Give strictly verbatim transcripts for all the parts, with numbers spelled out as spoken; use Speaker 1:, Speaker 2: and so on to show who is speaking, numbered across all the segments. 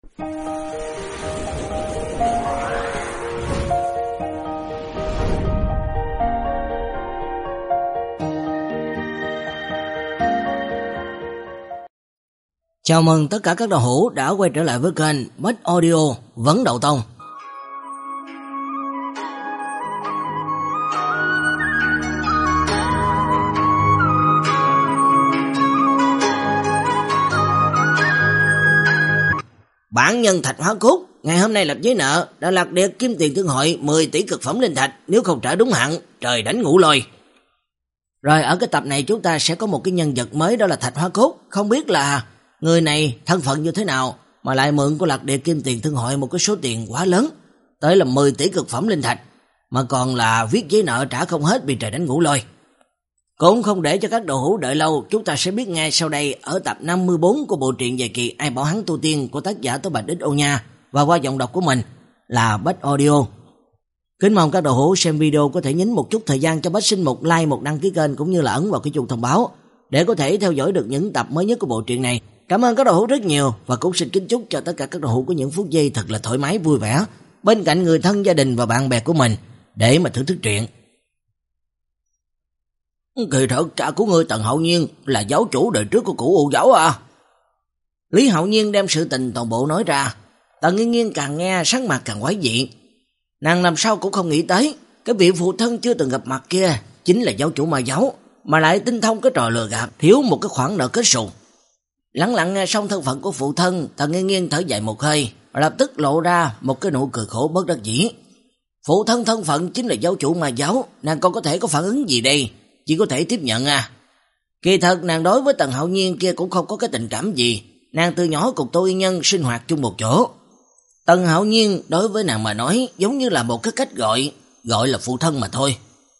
Speaker 1: Chào mừng tất cả các đạo hữu đã quay trở lại với kênh Bách Audio Vấn Đầu Tông. Bản nhân Thạch Hóa Cốt ngày hôm nay lập giấy nợ, đã lạc điệt kim tiền thương hội mười tỷ cực phẩm linh thạch, nếu không trả đúng hạn, trời đánh ngũ lôi. Rồi ở cái tập này chúng ta sẽ có một cái nhân vật mới, đó là Thạch Hóa Cốt. Không biết là người này thân phận như thế nào mà lại mượn của lạc địa kim tiền thương hội một cái số tiền quá lớn, tới là mười tỷ cực phẩm linh thạch, mà còn là viết giấy nợ trả không hết, bị trời đánh ngũ lôi. Cũng không để cho các đồ hữu đợi lâu, chúng ta sẽ biết ngay sau đây ở tập năm mươi bốn của bộ truyện dài kỳ Ai Bảo Hắn Tu Tiên của tác giả Tố Bạch Đích Ô Nha, và qua giọng đọc của mình là Bách Audio. Kính mong các đồ hữu xem video có thể nhấn một chút thời gian cho Bách xin một like, một đăng ký kênh, cũng như là ấn vào cái chuông thông báo để có thể theo dõi được những tập mới nhất của bộ truyện này. Cảm ơn các đồ hữu rất nhiều, và cũng xin kính chúc cho tất cả các đồ hữu có những phút giây thật là thoải mái vui vẻ bên cạnh người thân, gia đình và bạn bè của mình để mà thưởng thức truyện. Kỳ thật cha của ngươi Tần Hậu Nhiên là giáo chủ đời trước của cửu U giáo à? Lý Hậu Nhiên đem sự tình toàn bộ nói ra. Tần Nghiên Nghiên càng nghe sắc mặt càng quái dị. Nàng làm sao cũng không nghĩ tới cái vị phụ thân chưa từng gặp mặt kia chính là giáo chủ ma giáo, mà lại tinh thông cái trò lừa gạt, thiếu một cái khoản nợ kết sùn. Lặng lặng nghe xong thân phận của phụ thân, Tần Nghiên Nghiên thở dài một hơi, lập tức lộ ra một cái nụ cười khổ bất đắc dĩ. Phụ thân thân phận chính là giáo chủ ma giáo, nàng còn có thể có phản ứng gì đây? Chỉ có thể tiếp nhận à. Kỳ thật nàng đối với Tần Hậu Nhiên kia cũng không có cái tình cảm gì, nàng từ nhỏ cùng Tô Yên Nhân sinh hoạt chung một chỗ. Tần Hậu Nhiên đối với nàng mà nói giống như là một cái cách gọi, gọi là phụ thân mà thôi.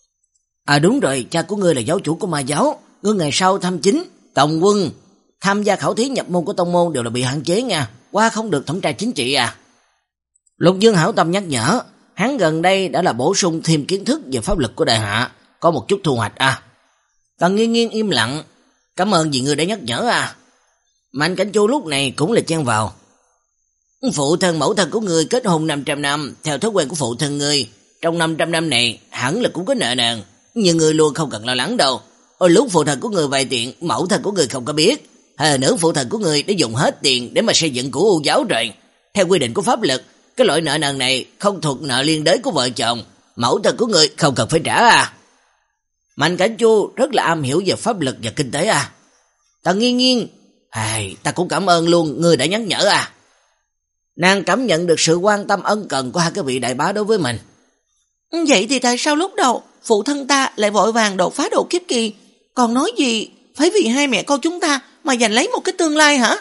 Speaker 1: À đúng rồi, cha của ngươi là giáo chủ của ma giáo, ngươi ngày sau thăm chính, tổng quân, tham gia khảo thí nhập môn của tông môn đều là bị hạn chế nha, qua không được thẩm tra chính trị à. Lục Dương hảo tâm nhắc nhở, hắn gần đây đã là bổ sung thêm kiến thức về pháp lực của đại hạ, có một chút thu hoạch à. Tần Nghiên Nghiên im lặng, cảm ơn vì ngươi đã nhắc nhở à. Mạnh Cảnh Chu lúc này cũng là chen vào. Phụ thân mẫu thân của ngươi kết hôn năm trăm năm, theo thói quen của phụ thân ngươi, trong năm trăm năm này hẳn là cũng có nợ nần, nhưng ngươi luôn không cần lo lắng đâu. Ôi lúc phụ thân của ngươi vay tiền, mẫu thân của ngươi không có biết. Hơn nữa phụ thân của ngươi đã dùng hết tiền để mà xây dựng cửu U giáo rồi. Theo quy định của pháp lực, cái loại nợ nần này không thuộc nợ liên đới của vợ chồng, mẫu thân của ngươi không cần phải trả à. Mạnh Cảnh Chu rất là am hiểu về pháp lực và kinh tế à. Tần Nghiên Nghiên, ai, ta cũng cảm ơn luôn, ngươi đã nhắc nhở à. Nàng cảm nhận được sự quan tâm ân cần của hai cái vị đại bá đối với mình. Vậy thì tại sao lúc đầu phụ thân ta lại vội vàng đột phá độ kiếp kỳ, còn nói gì phải vì hai mẹ con chúng ta mà giành lấy một cái tương lai hả?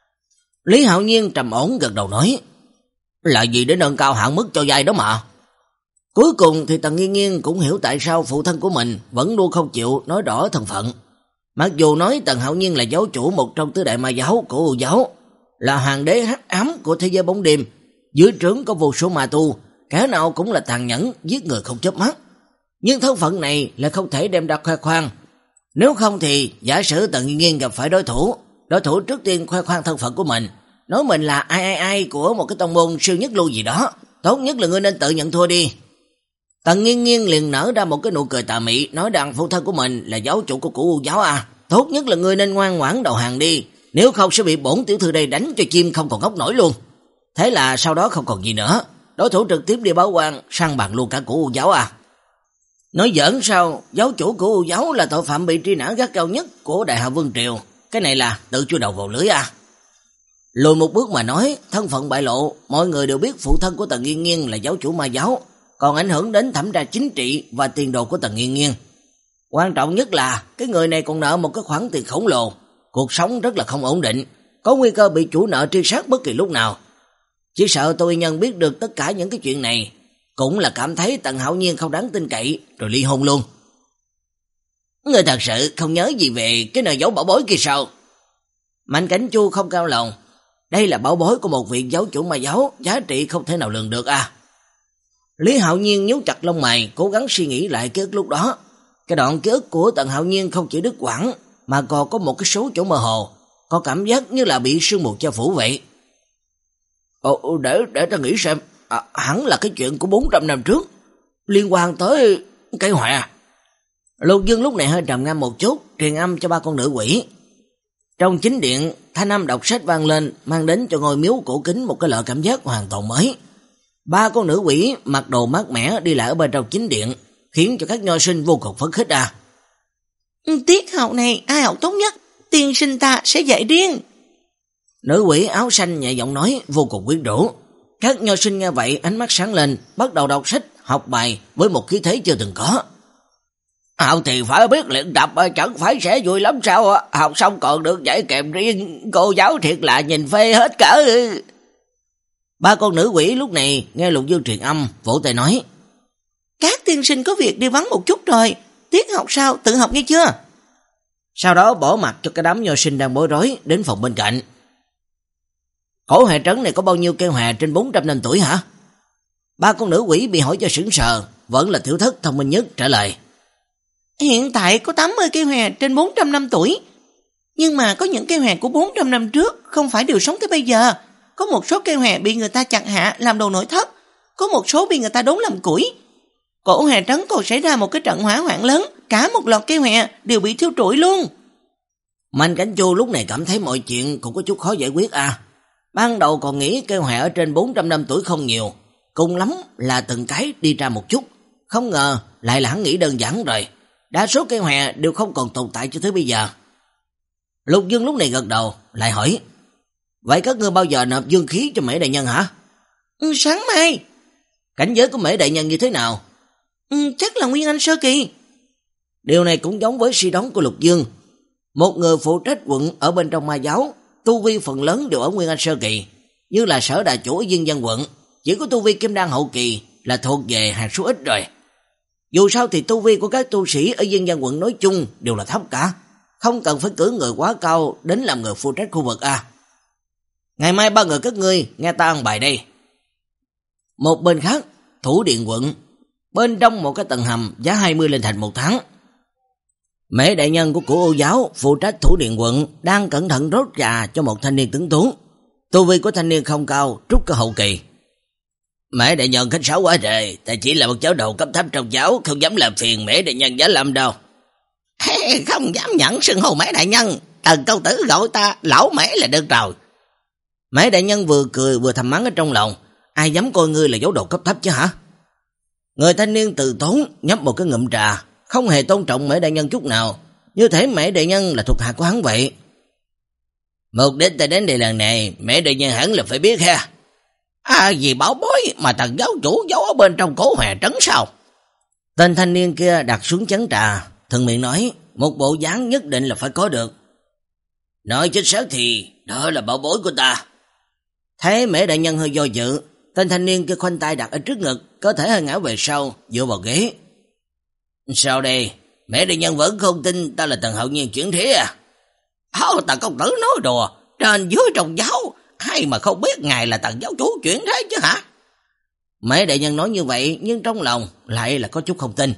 Speaker 1: Lý Hạo Nhiên trầm ổn gật đầu nói, là gì để nâng cao hạn mức cho vay đó mà. Cuối cùng thì Tần Nghiên Nghiên cũng hiểu tại sao phụ thân của mình vẫn luôn không chịu nói rõ thân phận. Mặc dù nói Tần Hạo Nhiên là giáo chủ một trong tứ đại ma giáo của U giáo, là hoàng đế hắc ám của thế giới bóng đêm, dưới trướng có vô số ma tu, kẻ nào cũng là tàn nhẫn, giết người không chớp mắt. Nhưng thân phận này là không thể đem ra khoe khoang. Nếu không thì giả sử Tần Nghiên Nghiên gặp phải đối thủ, đối thủ trước tiên khoe khoang thân phận của mình, nói mình là ai ai ai của một cái tông môn siêu nhất lưu gì đó, tốt nhất là ngươi nên tự nhận thua đi. Tần Nghiên Nghiên liền nở ra một cái nụ cười tà mị, nói rằng phụ thân của mình là giáo chủ của cửu U giáo à, tốt nhất là ngươi nên ngoan ngoãn đầu hàng đi, nếu không sẽ bị bổn tiểu thư đây đánh cho chim không còn ngóc nổi luôn. Thế là sau đó không còn gì nữa, đối thủ trực tiếp đi báo quan, săn bằng luôn cả cửu U giáo à. Nói giỡn sao, giáo chủ cửu U giáo là tội phạm bị truy nã gắt cao nhất của Đại Hạ Vương Triều, cái này là tự chui đầu vào lưới à. Lùi một bước mà nói, thân phận bại lộ, mọi người đều biết phụ thân của Tần Nghiên Nghiên là giáo chủ ma giáo, còn ảnh hưởng đến thẩm tra chính trị và tiền đồ của Tần Nghiên Nghiên. Quan trọng nhất là cái người này còn nợ một cái khoản tiền khổng lồ, cuộc sống rất là không ổn định, có nguy cơ bị chủ nợ truy sát bất kỳ lúc nào. Chỉ sợ Tô Yên Nhân biết được tất cả những cái chuyện này, cũng là cảm thấy Tần Hạo Nhiên không đáng tin cậy, rồi ly hôn luôn. Người thật sự không nhớ gì về cái nơi giấu bảo bối kia sao? Mạnh Cảnh Chu không cao lòng, đây là bảo bối của một vị giáo chủ ma giáo, giá trị không thể nào lường được à. Lý Hạo Nhiên nhíu chặt lông mày, cố gắng suy nghĩ lại ký ức lúc đó. Cái đoạn ký ức của Tần Hạo Nhiên không chỉ đứt quãng, mà còn có một cái số chỗ mơ hồ, có cảm giác như là bị sương mù che phủ vậy. Ồ, để để ta nghĩ xem, à, hẳn là cái chuyện của bốn trăm năm trước, liên quan tới cây họa. Lục Dương lúc này hơi trầm ngâm một chút, truyền âm cho ba con nữ quỷ. Trong chính điện, thanh âm đọc sách vang lên, mang đến cho ngôi miếu cổ kính một cái loại cảm giác hoàn toàn mới. Ba con nữ quỷ mặc đồ mát mẻ đi lại ở bên trong chính điện, khiến cho các nho sinh vô cùng phấn khích à.
Speaker 2: Tiết học này ai học tốt nhất, tiên sinh ta sẽ dạy riêng.
Speaker 1: Nữ quỷ áo xanh nhẹ giọng nói, vô cùng quyến rũ. Các nho sinh nghe vậy ánh mắt sáng lên, bắt đầu đọc sách, học bài với một khí thế chưa từng có. Học thì phải biết luyện tập, chẳng phải sẽ vui lắm sao? Học xong còn được dạy kèm riêng, cô giáo thiệt là nhìn phê hết cả. Ba con nữ quỷ lúc này nghe Lục Dương truyền âm, vỗ tay nói:
Speaker 2: Các tiên sinh có việc đi vắng một chút rồi, tiết học sao tự học nghe chưa?
Speaker 1: Sau đó bỏ mặt cho cái đám nho sinh đang bối rối đến phòng bên cạnh. Cổ hệ trấn này có bao nhiêu cây hòe trên bốn trăm năm tuổi hả? Ba con nữ quỷ bị hỏi cho sững sờ, vẫn là tiểu thất thông minh nhất trả lời:
Speaker 2: Hiện tại có tám mươi cây hòe trên bốn trăm năm tuổi, nhưng mà có những cây hòe của bốn trăm năm trước không phải đều sống tới bây giờ. Có một số cây hòe bị người ta chặt hạ làm đồ nội thất, có một số bị người ta đốn làm củi. Cổ hệ trấn còn xảy ra một cái trận hỏa hoạn lớn, cả một loạt cây hòe đều bị thiêu trụi luôn.
Speaker 1: Mạnh Cảnh Chu lúc này cảm thấy mọi chuyện cũng có chút khó giải quyết à. Ban đầu còn nghĩ cây hòe ở trên bốn trăm năm tuổi không nhiều, cùng lắm là từng cái đi ra một chút, không ngờ lại là hắn nghĩ đơn giản rồi. Đa số cây hòe đều không còn tồn tại cho tới bây giờ. Lục Dương lúc này gật đầu, lại hỏi: Vậy các ngươi bao giờ nộp dương khí cho Mễ đại nhân hả?
Speaker 2: Ừ, sáng mai.
Speaker 1: Cảnh giới của Mễ đại nhân như thế nào?
Speaker 2: Ừ, chắc là Nguyên Anh sơ kỳ.
Speaker 1: Điều này cũng giống với suy đoán của Lục Dương. Một người phụ trách quận ở bên trong ma giáo, tu vi phần lớn đều ở Nguyên Anh sơ kỳ, như là Sở Đà Chủ ở Dương Văn quận, chỉ có tu vi Kim Đan hậu kỳ là thuộc về hàng số ít rồi. Dù sao thì tu vi của các tu sĩ ở Dương Văn quận nói chung đều là thấp cả, không cần phải cử người quá cao đến làm người phụ trách khu vực à. Ngày mai ba người các ngươi nghe ta ăn bài đây. Một bên khác, Thủ Điện quận, bên trong một cái tầng hầm giá hai mươi lên thành một tháng. Mễ đại nhân của Cửu Ô giáo phụ trách Thủ Điện quận đang cẩn thận rót trà cho một thanh niên tuấn tú. Tu vi của thanh niên không cao, trúc cơ hậu kỳ. Mễ đại nhân khách sáo quá trời, ta chỉ là một cháu đầu cấp thấp trong giáo, không dám làm phiền Mễ đại nhân Giá Lâm đâu.
Speaker 2: Hey, không dám nhận xưng hô Mễ đại nhân, Tần công tử gọi ta lão Mễ là được rồi.
Speaker 1: Mễ đại nhân vừa cười vừa thầm mắng ở trong lòng, ai dám coi ngươi là dấu đầu cấp thấp chứ hả? Người thanh niên từ tốn nhấp một cái ngụm trà, không hề tôn trọng Mễ đại nhân chút nào, như thể Mễ đại nhân là thuộc hạ của hắn vậy. Mục đích ta đến đây lần này, Mễ đại nhân hẳn là phải biết ha.
Speaker 2: À, vì bảo bối mà Tần giáo chủ giấu ở bên trong Cổ Hòe trấn sao?
Speaker 1: Tên thanh niên kia đặt xuống chén trà, thân miệng nói, một bộ dáng nhất định là phải có được. Nói chính xác thì đó là bảo bối của ta. Thấy Mễ đại nhân hơi do dự, tên thanh niên kia khoanh tay đặt ở trước ngực, có thể hơi ngã về sau, dựa vào ghế. Sao đây? Mễ đại nhân vẫn không tin ta là Tần hậu nhiên chuyển thế à?
Speaker 2: Hô, Tần công tử nói đùa, trên dưới trong giáo, hay mà không biết ngài là Tần giáo chủ chuyển thế chứ hả?
Speaker 1: Mễ đại nhân nói như vậy, nhưng trong lòng lại là có chút không tin.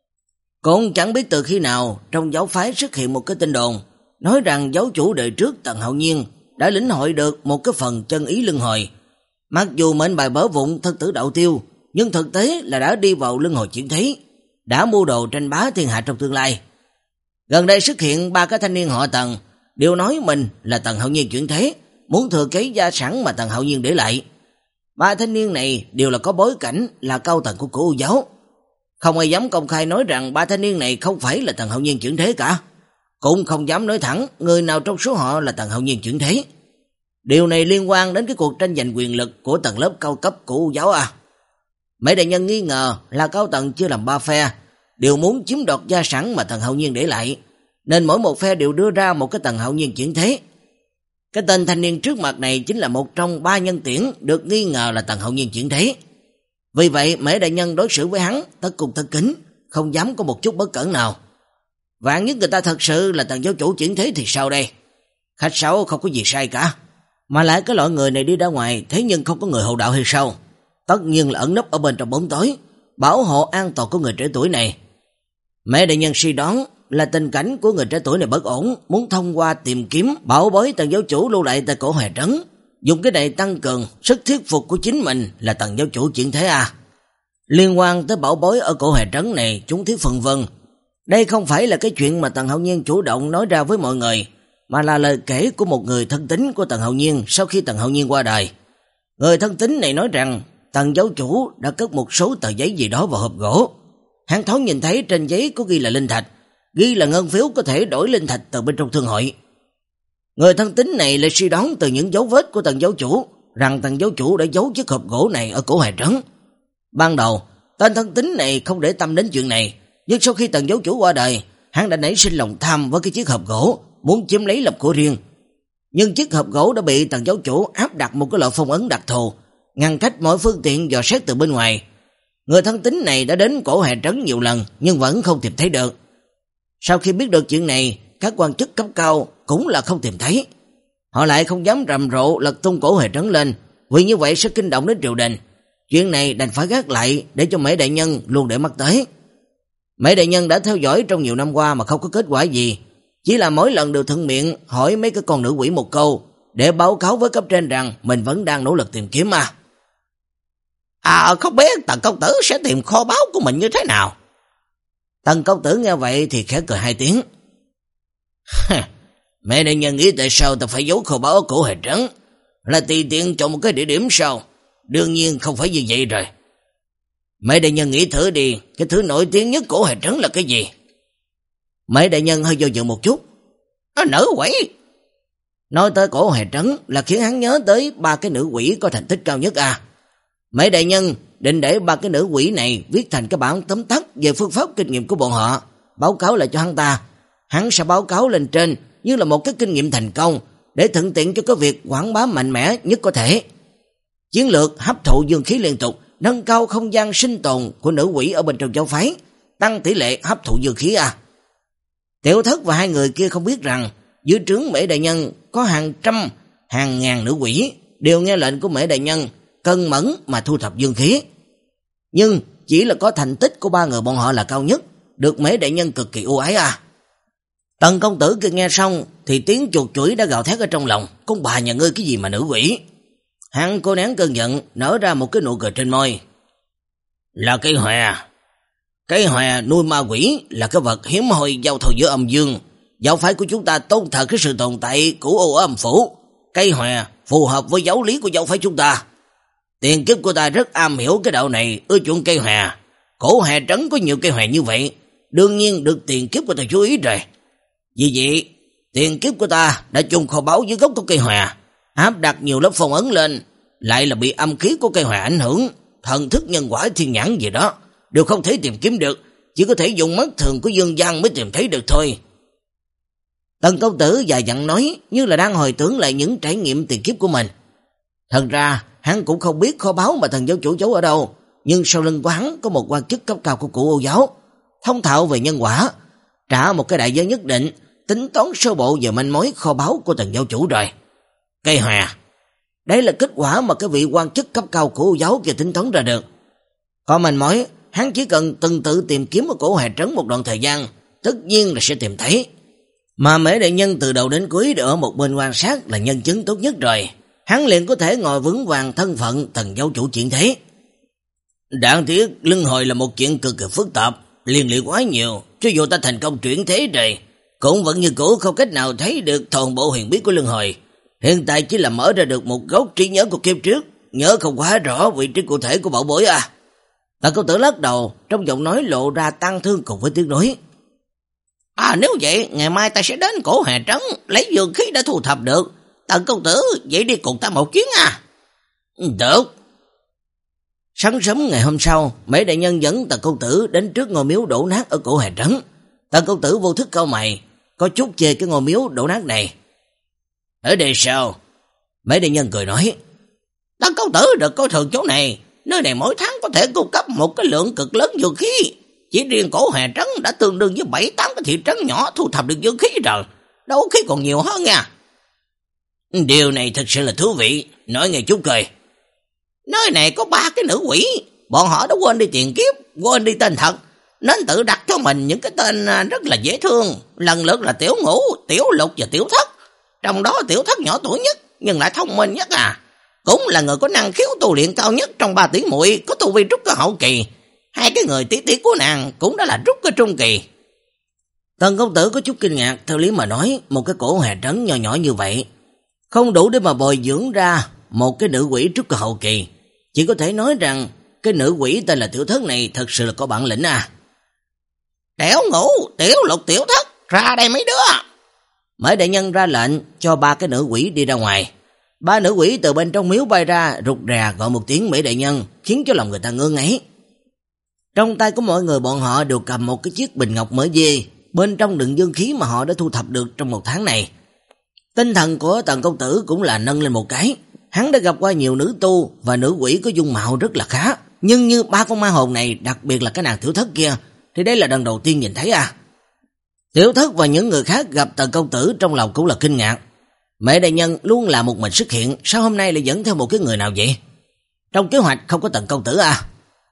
Speaker 1: Cũng chẳng biết từ khi nào trong giáo phái xuất hiện một cái tin đồn, nói rằng giáo chủ đời trước Tần hậu nhiên đã lĩnh hội được một cái phần chân ý luân hồi. Mặc dù mệnh bài bớ vụn thân tử đạo tiêu, nhưng thực tế là đã đi vào luân hồi chuyển thế, đã mưu đồ tranh bá thiên hạ trong tương lai. Gần đây xuất hiện ba cái thanh niên họ Tần, đều nói mình là Tần hậu nhiên chuyển thế, muốn thừa kế gia sản mà Tần hậu nhiên để lại. Ba thanh niên này đều là có bối cảnh là cao tầng của Cửu U giáo. Không ai dám công khai nói rằng ba thanh niên này không phải là Tần hậu nhiên chuyển thế cả, cũng không dám nói thẳng người nào trong số họ là Tần hậu nhiên chuyển thế. Điều này liên quan đến cái cuộc tranh giành quyền lực của tầng lớp cao cấp của U giáo à. Mấy đại nhân nghi ngờ là cao tầng chưa làm ba phe, đều muốn chiếm đoạt gia sản mà Tần hậu nhiên để lại, nên mỗi một phe đều đưa ra một cái Tần hậu nhiên chuyển thế. Cái tên thanh niên trước mặt này chính là một trong ba nhân tuyển được nghi ngờ là Tần hậu nhiên chuyển thế. Vì vậy Mễ đại nhân đối xử với hắn tất cung tất kính, không dám có một chút bất cẩn nào. Vạn nhất người ta thật sự là Tần giáo chủ chuyển thế thì sao đây? Khách sáo không có gì sai cả. Mà lại cái loại người này đi ra ngoài, thế nhưng không có người hộ đạo hay sao? Tất nhiên là ẩn nấp ở bên trong bóng tối, bảo hộ an toàn của người trẻ tuổi này. Mẹ đại nhân suy đoán là tình cảnh của người trẻ tuổi này bất ổn, muốn thông qua tìm kiếm bảo bối Tần giáo chủ lưu lại tại Cổ Hòe trấn, dùng cái này tăng cường sức thuyết phục của chính mình là Tần giáo chủ chuyện thế à? Liên quan tới bảo bối ở cổ Hà Trấn này, chúng thiếu phần vân. Đây không phải là cái chuyện mà Tần Hạo Nhiên chủ động nói ra với mọi người, mà là lời kể của một người thân tín của Tần Hạo Nhiên sau khi Tần Hạo Nhiên qua đời. Người thân tín này nói rằng Tần giáo chủ đã cất một số tờ giấy gì đó vào hộp gỗ. Hắn thoáng nhìn thấy trên giấy có ghi là linh thạch, ghi là ngân phiếu có thể đổi linh thạch từ bên trong thương hội. Người thân tín này lại suy đoán từ những dấu vết của Tần giáo chủ rằng Tần giáo chủ đã giấu chiếc hộp gỗ này ở cổ Hà Trấn. Ban đầu, tên thân tín này không để tâm đến chuyện này, nhưng sau khi Tần giáo chủ qua đời, hắn đã nảy sinh lòng tham với cái chiếc hộp gỗ, muốn chiếm lấy làm của riêng. Nhưng chiếc hộp gỗ đã bị Tần giáo chủ áp đặt một cái loại phong ấn đặc thù, ngăn cách mọi phương tiện dò xét từ bên ngoài. Người thân tín này đã đến cổ Hà Trấn nhiều lần nhưng vẫn không tìm thấy được. Sau khi biết được chuyện này, các quan chức cấp cao cũng là không tìm thấy. Họ lại không dám rầm rộ lật tung cổ Hà Trấn lên, vì như vậy sẽ kinh động đến triều đình. Chuyện này đành phải gác lại để cho Mễ đại nhân luôn để mắt tới. Mễ đại nhân đã theo dõi trong nhiều năm qua mà không có kết quả gì, chỉ là mỗi lần đều thuận miệng hỏi mấy cái con nữ quỷ một câu để báo cáo với cấp trên rằng mình vẫn đang nỗ lực tìm kiếm mà. À, không biết Tần công tử sẽ tìm kho báu của mình như thế nào? Tần công tử nghe vậy thì khẽ cười hai tiếng. Mẹ đại nhân nghĩ tại sao ta phải giấu kho báu ở cổ Hà Trấn? Là tùy tiện chọn một cái địa điểm sao? Đương nhiên không phải như vậy rồi. Mẹ đại nhân nghĩ thử đi, cái thứ nổi tiếng nhất cổ Hà Trấn là cái gì? Mẹ đại nhân hơi do dự một chút. À, nữ quỷ. Nói tới cổ Hà Trấn là khiến hắn nhớ tới ba cái nữ quỷ có thành tích cao nhất à. Mẹ đại nhân định để ba cái nữ quỷ này viết thành cái bản tóm tắt về phương pháp kinh nghiệm của bọn họ, báo cáo lại cho hắn ta. Hắn sẽ báo cáo lên trên như là một cái kinh nghiệm thành công, để thuận tiện cho cái việc quảng bá mạnh mẽ nhất có thể. Chiến lược hấp thụ dương khí liên tục, nâng cao không gian sinh tồn của nữ quỷ ở bên trong giáo phái, tăng tỷ lệ hấp thụ dương khí à. Tiểu Thất và hai người kia không biết rằng dưới trướng Mễ đại nhân có hàng trăm, hàng ngàn nữ quỷ đều nghe lệnh của Mễ đại nhân cân mẫn mà thu thập dương khí. Nhưng chỉ là có thành tích của ba người bọn họ là cao nhất, được Mễ đại nhân cực kỳ ưu ái à. Tần công tử kia nghe xong thì tiếng chuột chuỗi đã gào thét ở trong lòng. Con bà nhà ngươi cái gì mà nữ quỷ? Hắn cô nén cơn giận, nở ra một cái nụ cười trên môi. Là cây hòe. Cây hòe nuôi ma quỷ là cái vật hiếm hoi giao thoa giữa âm dương. Giáo phái của chúng ta tôn thờ cái sự tồn tại của ô âm phủ. Cây hòe phù hợp với giáo lý của giáo phái chúng ta. Tiền kiếp của ta rất am hiểu cái đạo này, ưa chuộng cây hòe. Cổ Hà Trấn có nhiều cây hòe như vậy, đương nhiên được tiền kiếp của ta chú ý rồi. Vì vậy, tiền kiếp của ta đã chôn kho báu dưới gốc của cây hòe, áp đặt nhiều lớp phong ấn lên, lại là bị âm khí của cây hòe ảnh hưởng, thần thức nhân quả thiên nhãn gì đó đều không thể tìm kiếm được, chỉ có thể dùng mắt thường của dương gian mới tìm thấy được thôi. Tần công tử dài dặn nói, như là đang hồi tưởng lại những trải nghiệm tiền kiếp của mình. Thật ra hắn cũng không biết kho báu mà thần giáo chủ giấu ở đâu, nhưng sau lưng của hắn có một quan chức cấp cao của cụ Ô giáo, thông thạo về nhân quả, trả một cái đại giới nhất định, tính toán sơ bộ về manh mối kho báu của thần giáo chủ rồi. Cây hòe, đấy là kết quả mà cái vị quan chức cấp cao của Ô giáo kia tính toán ra được. Có manh mối, hắn chỉ cần từng tự tìm kiếm ở cổ Hà Trấn một đoạn thời gian, tất nhiên là sẽ tìm thấy. Mà Mễ đại nhân từ đầu đến cuối đều ở một bên quan sát là nhân chứng tốt nhất rồi, hắn liền có thể ngồi vững vàng thân phận thần giáo chủ chuyện thế. Đáng tiếc luân hồi là một chuyện cực kỳ phức tạp, liên lụy quá nhiều, cho dù ta thành công chuyển thế rồi, cũng vẫn như cũ không cách nào thấy được toàn bộ huyền bí của luân hồi. Hiện tại chỉ là mở ra được một góc trí nhớ của kiếp trước, nhớ không quá rõ vị trí cụ thể của bảo bối à. Tần công tử lắc đầu, trong giọng nói lộ ra tang thương cùng với tiếng nói. À, nếu vậy, ngày mai ta sẽ đến cổ Hà Trấn, lấy dương khí đã thu thập được. Tần công tử, vậy đi cùng ta một chuyến à? Được. Sáng sớm ngày hôm sau, Mễ đại nhân dẫn Tần công tử đến trước ngôi miếu đổ nát ở cổ Hà Trấn. Tần công tử vô thức cau mày, có chút chê cái ngôi miếu đổ nát này. Ở đây sao? Mễ đại nhân cười nói. Tần công tử được coi thường chỗ này, nơi này mỗi tháng có thể cung cấp một cái lượng cực lớn dương khí. Chỉ riêng cổ Hà Trấn đã tương đương với bảy tám cái thị trấn nhỏ thu thập được dương khí rồi, đấu khí còn nhiều hơn nha. Điều này thật sự là thú vị, nói nghe chút cười. Nơi này có ba cái nữ quỷ, bọn họ đã quên đi tiền kiếp, quên đi tên thật, nên tự đặt cho mình những cái tên rất là dễ thương, lần lượt là Tiểu Ngũ, Tiểu Lục và Tiểu Thất. Trong đó Tiểu Thất nhỏ tuổi nhất,
Speaker 2: nhưng lại thông minh nhất à. Cũng là người có năng khiếu tu luyện cao nhất trong ba tỷ muội, có tu vi trúc cơ hậu kỳ. Hai cái người tí tí của nàng cũng đã là trúc cơ trung kỳ.
Speaker 1: Tần công tử có chút kinh ngạc, theo lý mà nói, một cái cổ hè trấn nhỏ nhỏ như vậy, không đủ để mà bồi dưỡng ra một cái nữ quỷ trúc cơ hậu kỳ. Chỉ có thể nói rằng cái nữ quỷ tên là Tiểu Thất này thật sự là có bản lĩnh à.
Speaker 2: Tiểu Ngũ, Tiểu Lục, Tiểu Thất, ra đây mấy đứa.
Speaker 1: Mễ đại nhân ra lệnh cho ba cái nữ quỷ đi ra ngoài. Ba nữ quỷ từ bên trong miếu bay ra, rụt rè gọi một tiếng Mễ đại nhân, khiến cho lòng người ta ngơ ngáy. Trong tay của mọi người bọn họ đều cầm một cái chiếc bình ngọc mở dê, bên trong đựng dương khí mà họ đã thu thập được trong một tháng này. Tinh thần của Tần công tử cũng là nâng lên một cái. Hắn đã gặp qua nhiều nữ tu và nữ quỷ có dung mạo rất là khá, nhưng như ba con ma hồn này, đặc biệt là cái nàng Tiểu Thất kia, thì đây là lần đầu tiên nhìn thấy à. Tiểu Thất và những người khác gặp Tần công tử trong lòng cũng là kinh ngạc. Mễ đại nhân luôn là một mình xuất hiện, sao hôm nay lại dẫn theo một cái người nào vậy? Trong kế hoạch không có Tần công tử à?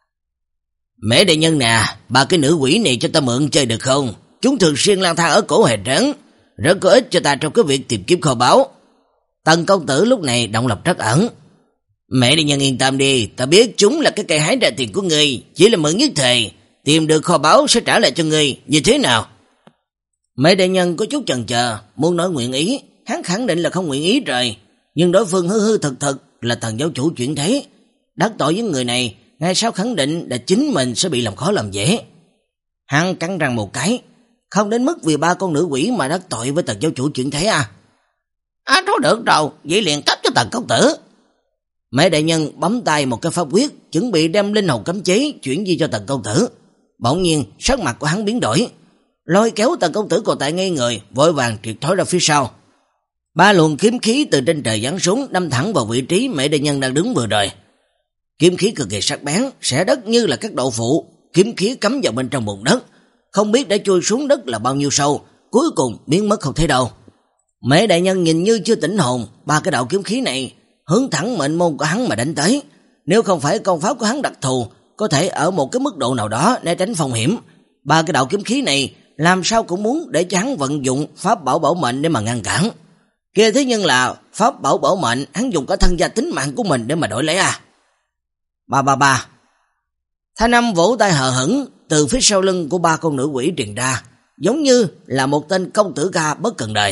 Speaker 1: Mễ đại nhân nè, ba cái nữ quỷ này cho ta mượn chơi được không? Chúng thường xuyên lang thang ở cổ hè trấn, rất có ích cho ta trong cái việc tìm kiếm kho báu. Tần công tử lúc này động lòng trắc ẩn. Mẹ đại nhân yên tâm đi, ta biết chúng là cái cây hái ra tiền của ngươi, chỉ là mượn nhất thời, tìm được kho báu sẽ trả lại cho ngươi, như thế nào? Mẹ đại nhân có chút chần chờ, muốn nói nguyện ý, hắn khẳng định là không nguyện ý rồi, nhưng đối phương hư hư thật thật là Tần giáo chủ chuyển thế, đắc tội với người này, ngay sau khẳng định là chính mình sẽ bị làm khó làm dễ. Hắn cắn răng một cái, không đến mức vì ba con nữ quỷ mà đắc tội với Tần giáo chủ chuyển thế à?
Speaker 2: À thôi được rồi, vậy liền cấp cho Tần công tử.
Speaker 1: Mẹ đại nhân bấm tay một cái pháp quyết, chuẩn bị đem linh hồn cấm chế chuyển di cho Tần công tử. Bỗng nhiên sắc mặt của hắn biến đổi, lôi kéo Tần công tử còn tại ngây người, vội vàng triệt thoái ra phía sau. Ba luồng kiếm khí từ trên trời giáng xuống, đâm thẳng vào vị trí mẹ đại nhân đang đứng vừa rồi. Kiếm khí cực kỳ sắc bén, xẻ đất như là các đậu phụ, kiếm khí cắm vào bên trong bùn đất, không biết đã chui xuống đất là bao nhiêu sâu, cuối cùng biến mất không thấy đâu. Mễ đại nhân nhìn như chưa tỉnh hồn, ba cái đạo kiếm khí này hướng thẳng mệnh môn của hắn mà đánh tới. Nếu không phải công pháp của hắn đặc thù, có thể ở một cái mức độ nào đó né tránh phong hiểm, ba cái đạo kiếm khí này làm sao cũng muốn để cho hắn vận dụng pháp bảo bảo mệnh để mà ngăn cản. Kia thế nhưng là pháp bảo bảo mệnh, hắn dùng cả thân gia tính mạng của mình để mà đổi lấy à. Ba ba ba. Thanh âm vỗ tay hờ hững từ phía sau lưng của ba con nữ quỷ truyền ra, giống như là một tên công tử ca bất cần đời.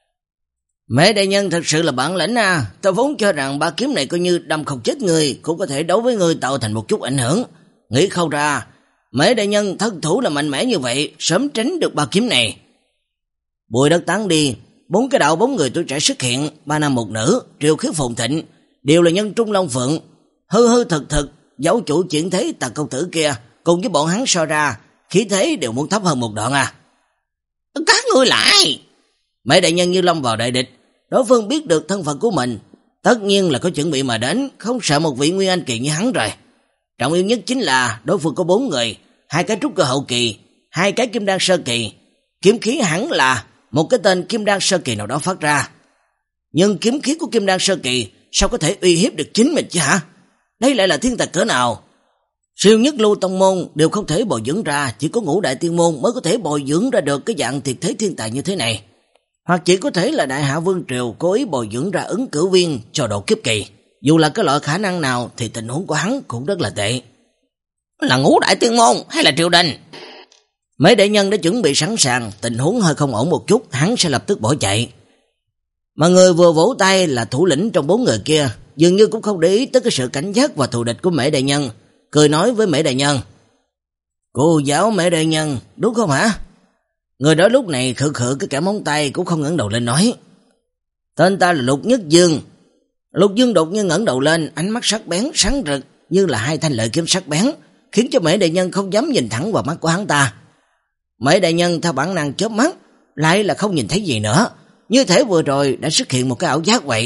Speaker 1: Mẹ đại nhân thật sự là bản lĩnh à, ta vốn cho rằng ba kiếm này coi như đâm không chết người, cũng có thể đối với người tạo thành một chút ảnh hưởng. Nghĩ không ra, mẹ đại nhân thân thủ là mạnh mẽ như vậy, sớm tránh được ba kiếm này. Bụi đất tán đi, bốn cái đạo bốn người tuổi trẻ xuất hiện, ba nam một nữ, triều khí phồn thịnh, đều là nhân trung long phượng, hư hư thực thực, giáo chủ chuyển thế Tần công tử kia, cùng với bọn hắn so ra, khí thế đều muốn thấp hơn một đoạn à.
Speaker 2: Các ngươi lại!
Speaker 1: Mẹ đại nhân như lâm vào đại địch, đối phương biết được thân phận của mình, tất nhiên là có chuẩn bị mà đến, không sợ một vị nguyên anh kỳ như hắn rồi. Trọng yếu nhất chính là đối phương có bốn người, hai cái trúc cơ hậu kỳ, hai cái kim đan sơ kỳ, kiếm khí hẳn là một cái tên kim đan sơ kỳ nào đó phát ra. Nhưng kiếm khí của kim đan sơ kỳ sao có thể uy hiếp được chính mình chứ hả? Đây lại là thiên tài cỡ nào? Siêu nhất lưu tông môn đều không thể bồi dưỡng ra, chỉ có ngũ đại tiên môn mới có thể bồi dưỡng ra được cái dạng tuyệt thế thiên tài như thế này. Hoặc chỉ có thể là đại hạ vương triều cố ý bồi dưỡng ra ứng cử viên cho độ kiếp kỳ. Dù là cái loại khả năng nào thì tình huống của hắn cũng rất là tệ.
Speaker 2: Là ngũ đại tiên môn hay là triều đình?
Speaker 1: Mấy đại nhân đã chuẩn bị sẵn sàng, tình huống hơi không ổn một chút, hắn sẽ lập tức bỏ chạy. Mà người vừa vỗ tay là thủ lĩnh trong bốn người kia, dường như cũng không để ý tới cái sự cảnh giác và thù địch của Mễ đại nhân, cười nói với Mễ đại nhân: "Cô giáo Mễ đại nhân, đúng không hả?" Người đó lúc này khự khự cái kẻ móng tay cũng không ngẩng đầu lên nói: "Tên ta là Lục Nhất Dương." Lục Dương đột nhiên ngẩng đầu lên, ánh mắt sắc bén sáng rực như là hai thanh lợi kiếm sắc bén, khiến cho Mễ đại nhân không dám nhìn thẳng vào mắt của hắn ta. Mễ đại nhân theo bản năng chớp mắt, lại là không nhìn thấy gì nữa, như thể vừa rồi đã xuất hiện một cái ảo giác vậy.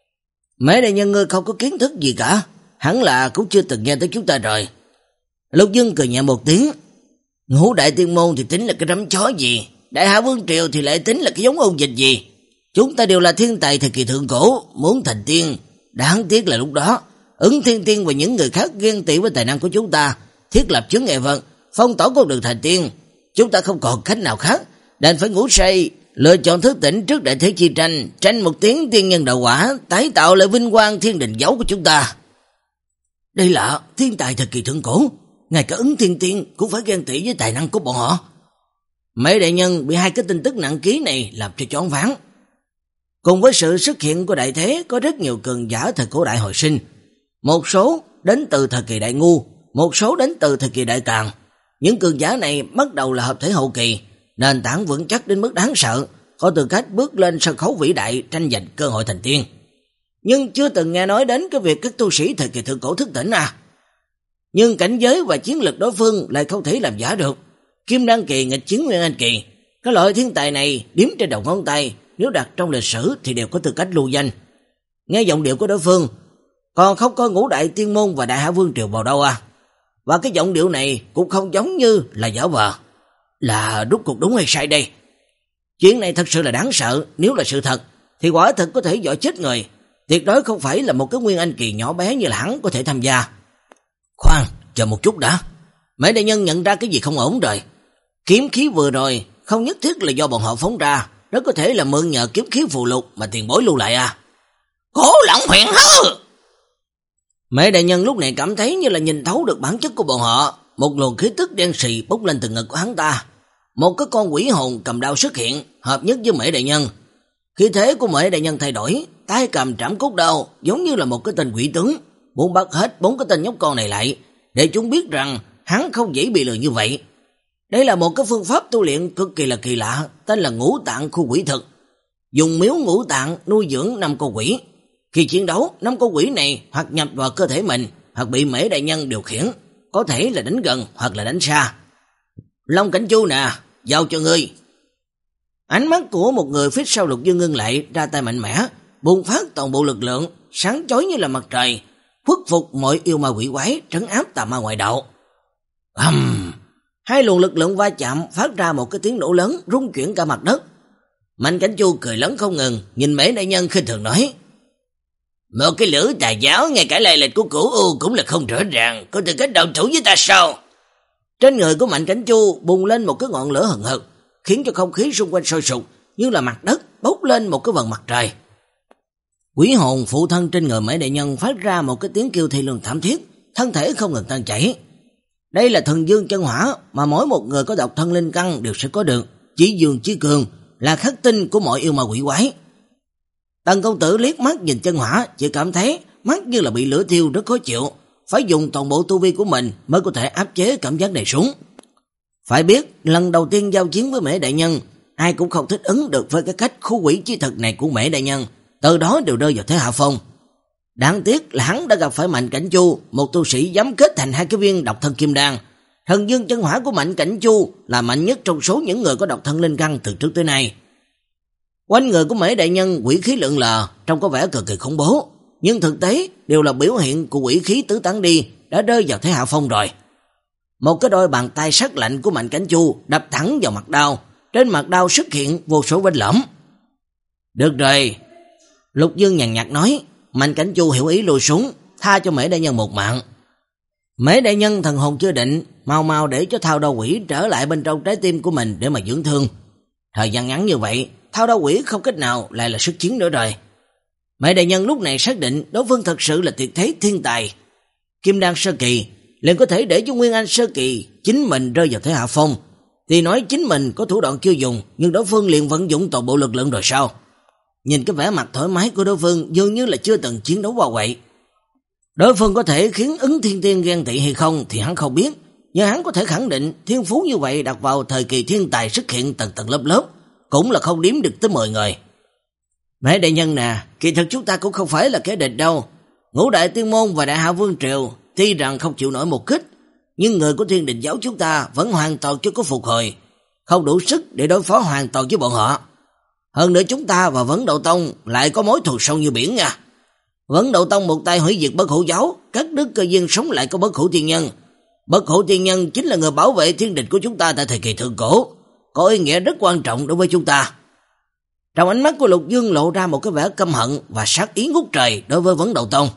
Speaker 1: Mễ đại nhân ngươi không có kiến thức gì cả, hẳn là cũng chưa từng nghe tới chúng ta rồi. Lục Dương cười nhẹ một tiếng: "Ngũ đại tiên môn thì tính là cái rắm chó gì, đại hạ vương triều thì lại tính là cái giống ôn dịch gì. Chúng ta đều là thiên tài thời kỳ thượng cổ, muốn thành tiên. Đáng tiếc là lúc đó Ứng Thiên Tiên và những người khác ghen tị với tài năng của chúng ta, thiết lập chướng ngại vật, phong tỏa con đường thành tiên. Chúng ta không còn cách nào khác, đành phải ngủ say Lựa chọn thức tỉnh trước đại thế chi tranh, tranh một tiếng tiên nhân đạo quả, tái tạo lại vinh quang thiên đình dấu của chúng ta. Đây là thiên tài thời kỳ thượng cổ, ngay cả Ứng Thiên Tiên cũng phải ghen tị với tài năng của bọn họ. Mấy đại nhân bị hai cái tin tức nặng ký này làm cho choáng váng. Cùng với sự xuất hiện của đại thế, có rất nhiều cường giả thời cổ đại hồi sinh. Một số đến từ thời kỳ đại ngu, một số đến từ thời kỳ đại tàng. Những cường giả này bắt đầu là hợp thể hậu kỳ, nền tảng vững chắc đến mức đáng sợ, có tư cách bước lên sân khấu vĩ đại tranh giành cơ hội thành tiên. Nhưng chưa từng nghe nói đến cái việc các tu sĩ thời kỳ thượng cổ thức tỉnh à. Nhưng cảnh giới và chiến lực đối phương lại không thể làm giả được. Kim Đan kỳ nghịch chiến Nguyên Anh kỳ, cái loại thiên tài này đếm trên đầu ngón tay, nếu đặt trong lịch sử thì đều có tư cách lưu danh. Nghe giọng điệu của đối phương, còn không coi Ngũ Đại Tiên Môn và Đại Hạ Vương Triều vào đâu à. Và cái giọng điệu này cũng không giống như là giả vờ. Là rút cuộc đúng hay sai đây? Chuyện này thật sự là đáng sợ. Nếu là sự thật thì quả thật có thể dọa chết người. Tuyệt đối không phải là một cái Nguyên Anh kỳ nhỏ bé như là hắn có thể tham gia. Khoan, chờ một chút đã. Mấy đại nhân nhận ra cái gì không ổn rồi. Kiếm khí vừa rồi không nhất thiết là do bọn họ phóng ra, nó có thể là mượn nhờ kiếm khí phù lục mà tiền bối lưu lại à. Cố Lỏng Huyền Hư! Mấy đại nhân lúc này cảm thấy như là nhìn thấu được bản chất của bọn họ. Một luồng khí tức đen sì bốc lên từ ngực của hắn ta. Một cái con quỷ hồn cầm đao xuất hiện, hợp nhất với Mễ đại nhân. Khí thế của Mễ đại nhân thay đổi, tay cầm trảm cốt đao giống như là một cái tên quỷ tướng, muốn bắt hết bốn cái tên nhóc con này lại, để chúng biết rằng hắn không dễ bị lừa như vậy. Đây là một cái phương pháp tu luyện cực kỳ là kỳ lạ, tên là Ngũ Tạng Khu Quỷ Thực. Dùng miếu ngũ tạng nuôi dưỡng năm con quỷ. Khi chiến đấu, năm con quỷ này hoặc nhập vào cơ thể mình, hoặc bị Mễ đại nhân điều khiển, có thể là đánh gần hoặc là đánh xa. Long Cảnh Chu nè, giao cho ngươi. Ánh mắt của một người phía sau Lục Dương ngưng lại, ra tay mạnh mẽ, bùng phát toàn bộ lực lượng, sáng chói như là mặt trời, khuất phục mọi yêu ma quỷ quái, trấn áp tà ma ngoại đạo. Ầm! Hai luồng lực lượng va chạm phát ra một cái tiếng nổ lớn, rung chuyển cả mặt đất. Mạnh Cảnh Chu cười lớn không ngừng, nhìn Mễ đại nhân khinh thường nói: một cái lửa tà giáo, ngay cả lai lịch của Cửu U cũng là không rõ ràng, có tư cách đầu thủ với ta sao? Trên người của Mạnh Cảnh Chu bùng lên một cái ngọn lửa hừng hực, khiến cho không khí xung quanh sôi sục, như là mặt đất bốc lên một cái vầng mặt trời. Quỷ hồn phụ thân trên người Mễ đại nhân phát ra một cái tiếng kêu thê lương thảm thiết, thân thể không ngừng tan chảy. Đây là thần dương chân hỏa mà mỗi một người có độc thân linh căn đều sẽ có được, chỉ dương chí cường là khắc tinh của mọi yêu ma quỷ quái. Tần công tử liếc mắt nhìn chân hỏa, chỉ cảm thấy mắt như là bị lửa thiêu rất khó chịu, phải dùng toàn bộ tu vi của mình mới có thể áp chế cảm giác này xuống. Phải biết, lần đầu tiên giao chiến với Mễ đại nhân, ai cũng không thích ứng được với cái cách khu quỷ chi thực này của Mễ đại nhân, từ đó đều rơi vào thế hạ phong. Đáng tiếc là hắn đã gặp phải Mạnh Cảnh Chu, một tu sĩ dám kết thành hai cái viên độc thân kim đan. Thần dương chân hỏa của Mạnh Cảnh Chu là mạnh nhất trong số những người có độc thân linh căn từ trước tới nay. Quanh người của Mễ đại nhân quỷ khí lượn lờ, trông có vẻ cực kỳ khủng bố, nhưng thực tế đều là biểu hiện của quỷ khí tứ tán đi, đã rơi vào thế hạ phong rồi. Một cái đôi bàn tay sắc lạnh của Mạnh Cảnh Chu đập thẳng vào mặt đao, trên mặt đao xuất hiện vô số vết lõm. Được rồi, Lục Dương nhàn nhạt nói. Mạnh Cảnh Chu hiểu ý lùi xuống, tha cho Mễ đại nhân một mạng. Mễ đại nhân thần hồn chưa định, mau mau để cho Thao Đao Quỷ trở lại bên trong trái tim của mình để mà dưỡng thương. Thời gian ngắn như vậy, Thao Đao Quỷ không cách nào lại là sức chiến nữa rồi. Mễ đại nhân lúc này xác định đối phương thật sự là tuyệt thế thiên tài. Kim đan sơ kỳ liền có thể để cho Nguyên Anh sơ kỳ chính mình rơi vào thế hạ phong. Thì nói chính mình có thủ đoạn chưa dùng, nhưng đối phương liền vận dụng toàn bộ lực lượng rồi sao? Nhìn cái vẻ mặt thoải mái của đối phương dường như là chưa từng chiến đấu qua vậy. Đối phương có thể khiến Ứng Thiên Tiên ghen tị hay không thì hắn không biết, nhưng hắn có thể khẳng định thiên phú như vậy đặt vào thời kỳ thiên tài xuất hiện tầng tầng lớp lớp, cũng là không đếm được tới mười người. Mễ đại nhân nè, kỳ thực chúng ta cũng không phải là kẻ địch đâu. Ngũ Đại Tiên Môn và Đại Hạ Vương Triều tuy rằng không chịu nổi một kích, nhưng người của Thiên Đình giáo chúng ta vẫn hoàn toàn chưa có phục hồi, không đủ sức để đối phó hoàn toàn với bọn họ. Hơn nữa chúng ta và Vấn Đậu Tông lại có mối thù sâu như biển nha. Vấn Đậu Tông một tay hủy diệt Bất Hủ giáo, cắt đứt cơ duyên sống lại của Bất Hủ Tiên Nhân. Bất Hủ Tiên Nhân chính là người bảo vệ thiên địch của chúng ta tại thời kỳ thượng cổ, có ý nghĩa rất quan trọng đối với chúng ta. Trong ánh mắt của Lục Dương lộ ra một cái vẻ căm hận và sát ý ngút trời đối với Vấn Đậu Tông.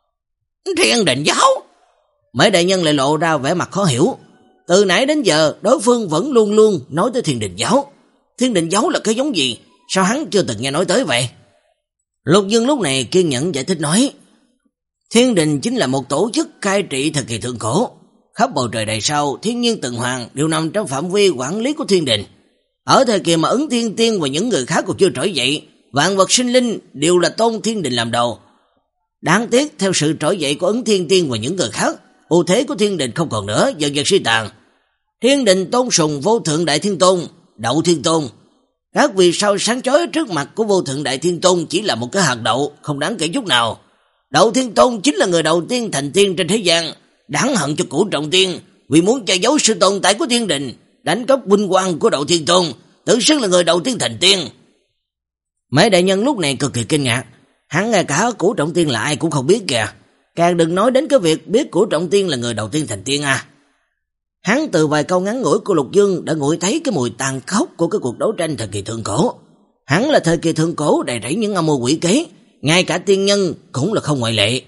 Speaker 1: Thiên Đình giáo? Mễ đại nhân lại lộ ra vẻ mặt khó hiểu. Từ nãy đến giờ đối phương vẫn luôn luôn nói tới Thiên Đình giáo, Thiên Đình Giáo là cái giống gì? Sao hắn chưa từng nghe nói tới vậy? Lục Dương lúc này kiên nhẫn giải thích nói, Thiên Đình chính là một tổ chức cai trị thời kỳ thượng cổ. Khắp bầu trời đầy sao, thiên nhiên tuần hoàn đều nằm trong phạm vi quản lý của Thiên Đình. Ở thời kỳ mà Ấn Thiên Tiên và những người khác còn chưa trỗi dậy, vạn vật sinh linh đều là tôn Thiên Đình làm đầu. Đáng tiếc theo sự trỗi dậy của Ấn Thiên Tiên và những người khác, ưu thế của Thiên Đình không còn nữa, dần dần suy tàn. Thiên Đình tôn sùng Vô Thượng Đại Thiên Tôn, Đậu Thiên Tôn. Các vì sao sáng chói trước mặt của Vô Thượng Đại Thiên Tôn chỉ là một cái hạt đậu, không đáng kể chút nào. Đậu Thiên Tôn chính là người đầu tiên thành tiên trên thế gian, đáng hận cho Cửu Trọng Tiên, vì muốn che giấu sự tồn tại của Thiên Đình, đánh cắp vinh quang của Đậu Thiên Tôn, tự xưng là người đầu tiên thành tiên. Mấy đại nhân lúc này cực kỳ kinh ngạc, hắn ngay cả Cửu Trọng Tiên là ai cũng không biết kìa, càng đừng nói đến cái việc biết Cửu Trọng Tiên là người đầu tiên thành tiên à. Hắn từ vài câu ngắn ngủi của Lục Dương đã ngửi thấy cái mùi tàn khốc của cái cuộc đấu tranh thời kỳ thượng cổ. Hắn là thời kỳ thượng cổ đầy rẫy những âm mưu quỷ kế, ngay cả tiên nhân cũng là không ngoại lệ.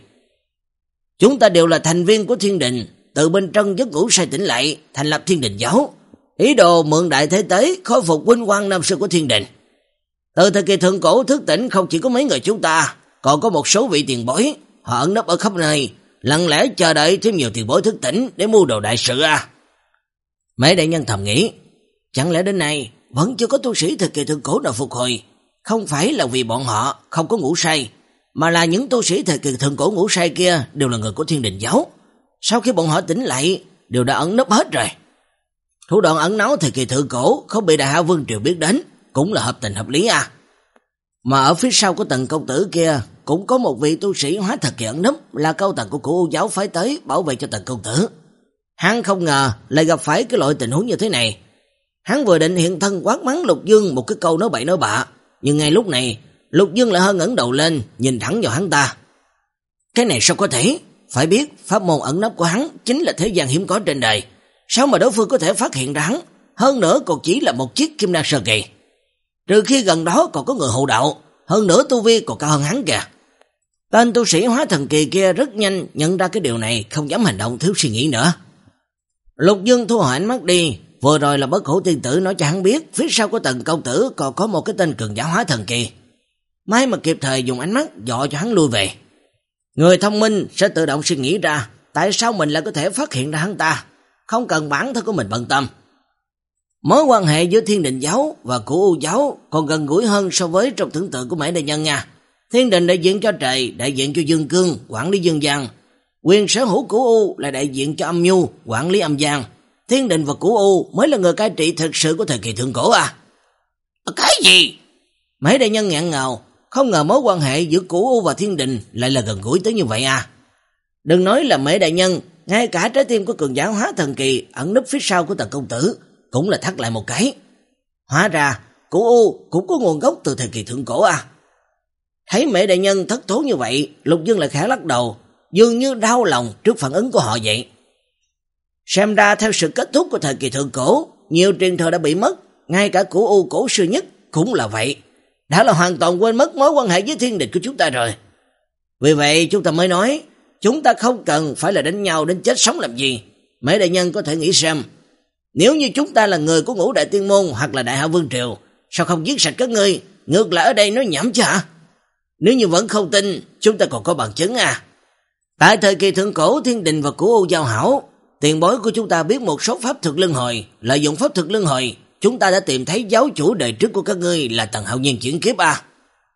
Speaker 1: Chúng ta đều là thành viên của Thiên Đình, từ bên trong giấc ngủ say tỉnh lại, thành lập Thiên Đình Giáo, ý đồ mượn đại thế tế khôi phục vinh quang năm xưa của Thiên Đình. Từ thời kỳ thượng cổ thức tỉnh không chỉ có mấy người chúng ta, còn có một số vị tiền bối, họ ẩn nấp ở khắp nơi, lặng lẽ chờ đợi thêm nhiều tiền bối thức tỉnh để mưu đồ đại sự à. Mấy đại nhân thầm nghĩ, chẳng lẽ đến nay vẫn chưa có tu sĩ thời kỳ thượng cổ nào phục hồi, không phải là vì bọn họ không có ngủ say, mà là những tu sĩ thời kỳ thượng cổ ngủ say kia đều là người của Thiên Đình Giáo. Sau khi bọn họ tỉnh lại, đều đã ẩn nấp hết rồi. Thủ đoạn ẩn náu thời kỳ thượng cổ không bị Đại Hạ Vương Triều biết đến, cũng là hợp tình hợp lý à. Mà ở phía sau của Tần công tử kia, cũng có một vị tu sĩ hóa thật kỳ ẩn nấp, là cao tầng của Cửu U Giáo phái tới bảo vệ cho Tần công tử. Hắn không ngờ lại gặp phải cái loại tình huống như thế này. Hắn vừa định hiện thân quát mắng Lục Dương một cái câu nói bậy nói bạ, nhưng ngay lúc này Lục Dương lại hơi ngẩng đầu lên, nhìn thẳng vào hắn ta. Cái này sao có thể? Phải biết pháp môn ẩn nấp của hắn chính là thế gian hiếm có trên đời, sao mà đối phương có thể phát hiện ra hắn, hơn nữa còn chỉ là một chiếc kim đan sơ kỳ. Trừ khi gần đó còn có người hộ đạo, hơn nữa tu vi còn cao hơn hắn kìa. Tên tu sĩ hóa thần kỳ kia rất nhanh nhận ra cái điều này, không dám hành động thiếu suy nghĩ nữa. Lục Dương thu hồi ánh mắt đi, vừa rồi là Bất Hủ tiên tử nói cho hắn biết phía sau của Tần công tử còn có một cái tên cường giả hóa thần kỳ. May mà kịp thời dùng ánh mắt dọ cho hắn lui về. Người thông minh sẽ tự động suy nghĩ ra tại sao mình lại có thể phát hiện ra hắn ta, không cần bản thân của mình bận tâm. Mối quan hệ giữa Thiên Đình Giáo và Cửu U Giáo còn gần gũi hơn so với trong tưởng tượng của mấy đại nhân nha. Thiên Đình đại diện cho trời, đại diện cho dương cương, quản lý dương gian. Quyền sở hữu Cửu U là đại diện cho âm nhu, quản lý âm gian. Thiên Đình và Cửu U mới là người cai trị thực sự của thời kỳ thượng cổ à. Cái gì? Mấy đại nhân ngạn ngào, không ngờ mối quan hệ giữa Cửu U và Thiên Đình lại là gần gũi tới như vậy à. Đừng nói là mấy đại nhân, ngay cả trái tim của cường giả hóa thần kỳ ẩn núp phía sau của Tần công tử cũng là thắt lại một cái. Hóa ra Cửu U cũng có nguồn gốc từ thời kỳ thượng cổ à. Thấy mấy đại nhân thất thố như vậy, Lục Dương lại khẽ lắc đầu, dường như đau lòng trước phản ứng của họ vậy. Xem ra theo sự kết thúc của thời kỳ thượng cổ, nhiều truyền thừa đã bị mất, ngay cả Cửu U cổ xưa nhất cũng là vậy. Đã là hoàn toàn quên mất mối quan hệ với Thiên Đình của chúng ta rồi. Vì vậy chúng ta mới nói, chúng ta không cần phải là đánh nhau đến chết sống làm gì. Mấy đại nhân có thể nghĩ xem, nếu như chúng ta là người của Ngũ Đại Tiên Môn hoặc là Đại Hạ Vương Triều, sao không giết sạch các ngươi, ngược lại ở đây nói nhảm chứ hả? Nếu như vẫn không tin, chúng ta còn có bằng chứng à. Tại thời kỳ thượng cổ, Thiên Đình và Cửu U giao hảo, tiền bối của chúng ta biết một số pháp thuật luân hồi, lợi dụng pháp thuật luân hồi, chúng ta đã tìm thấy giáo chủ đời trước của các ngươi là Tần Hạo Nhiên chuyển kiếp à.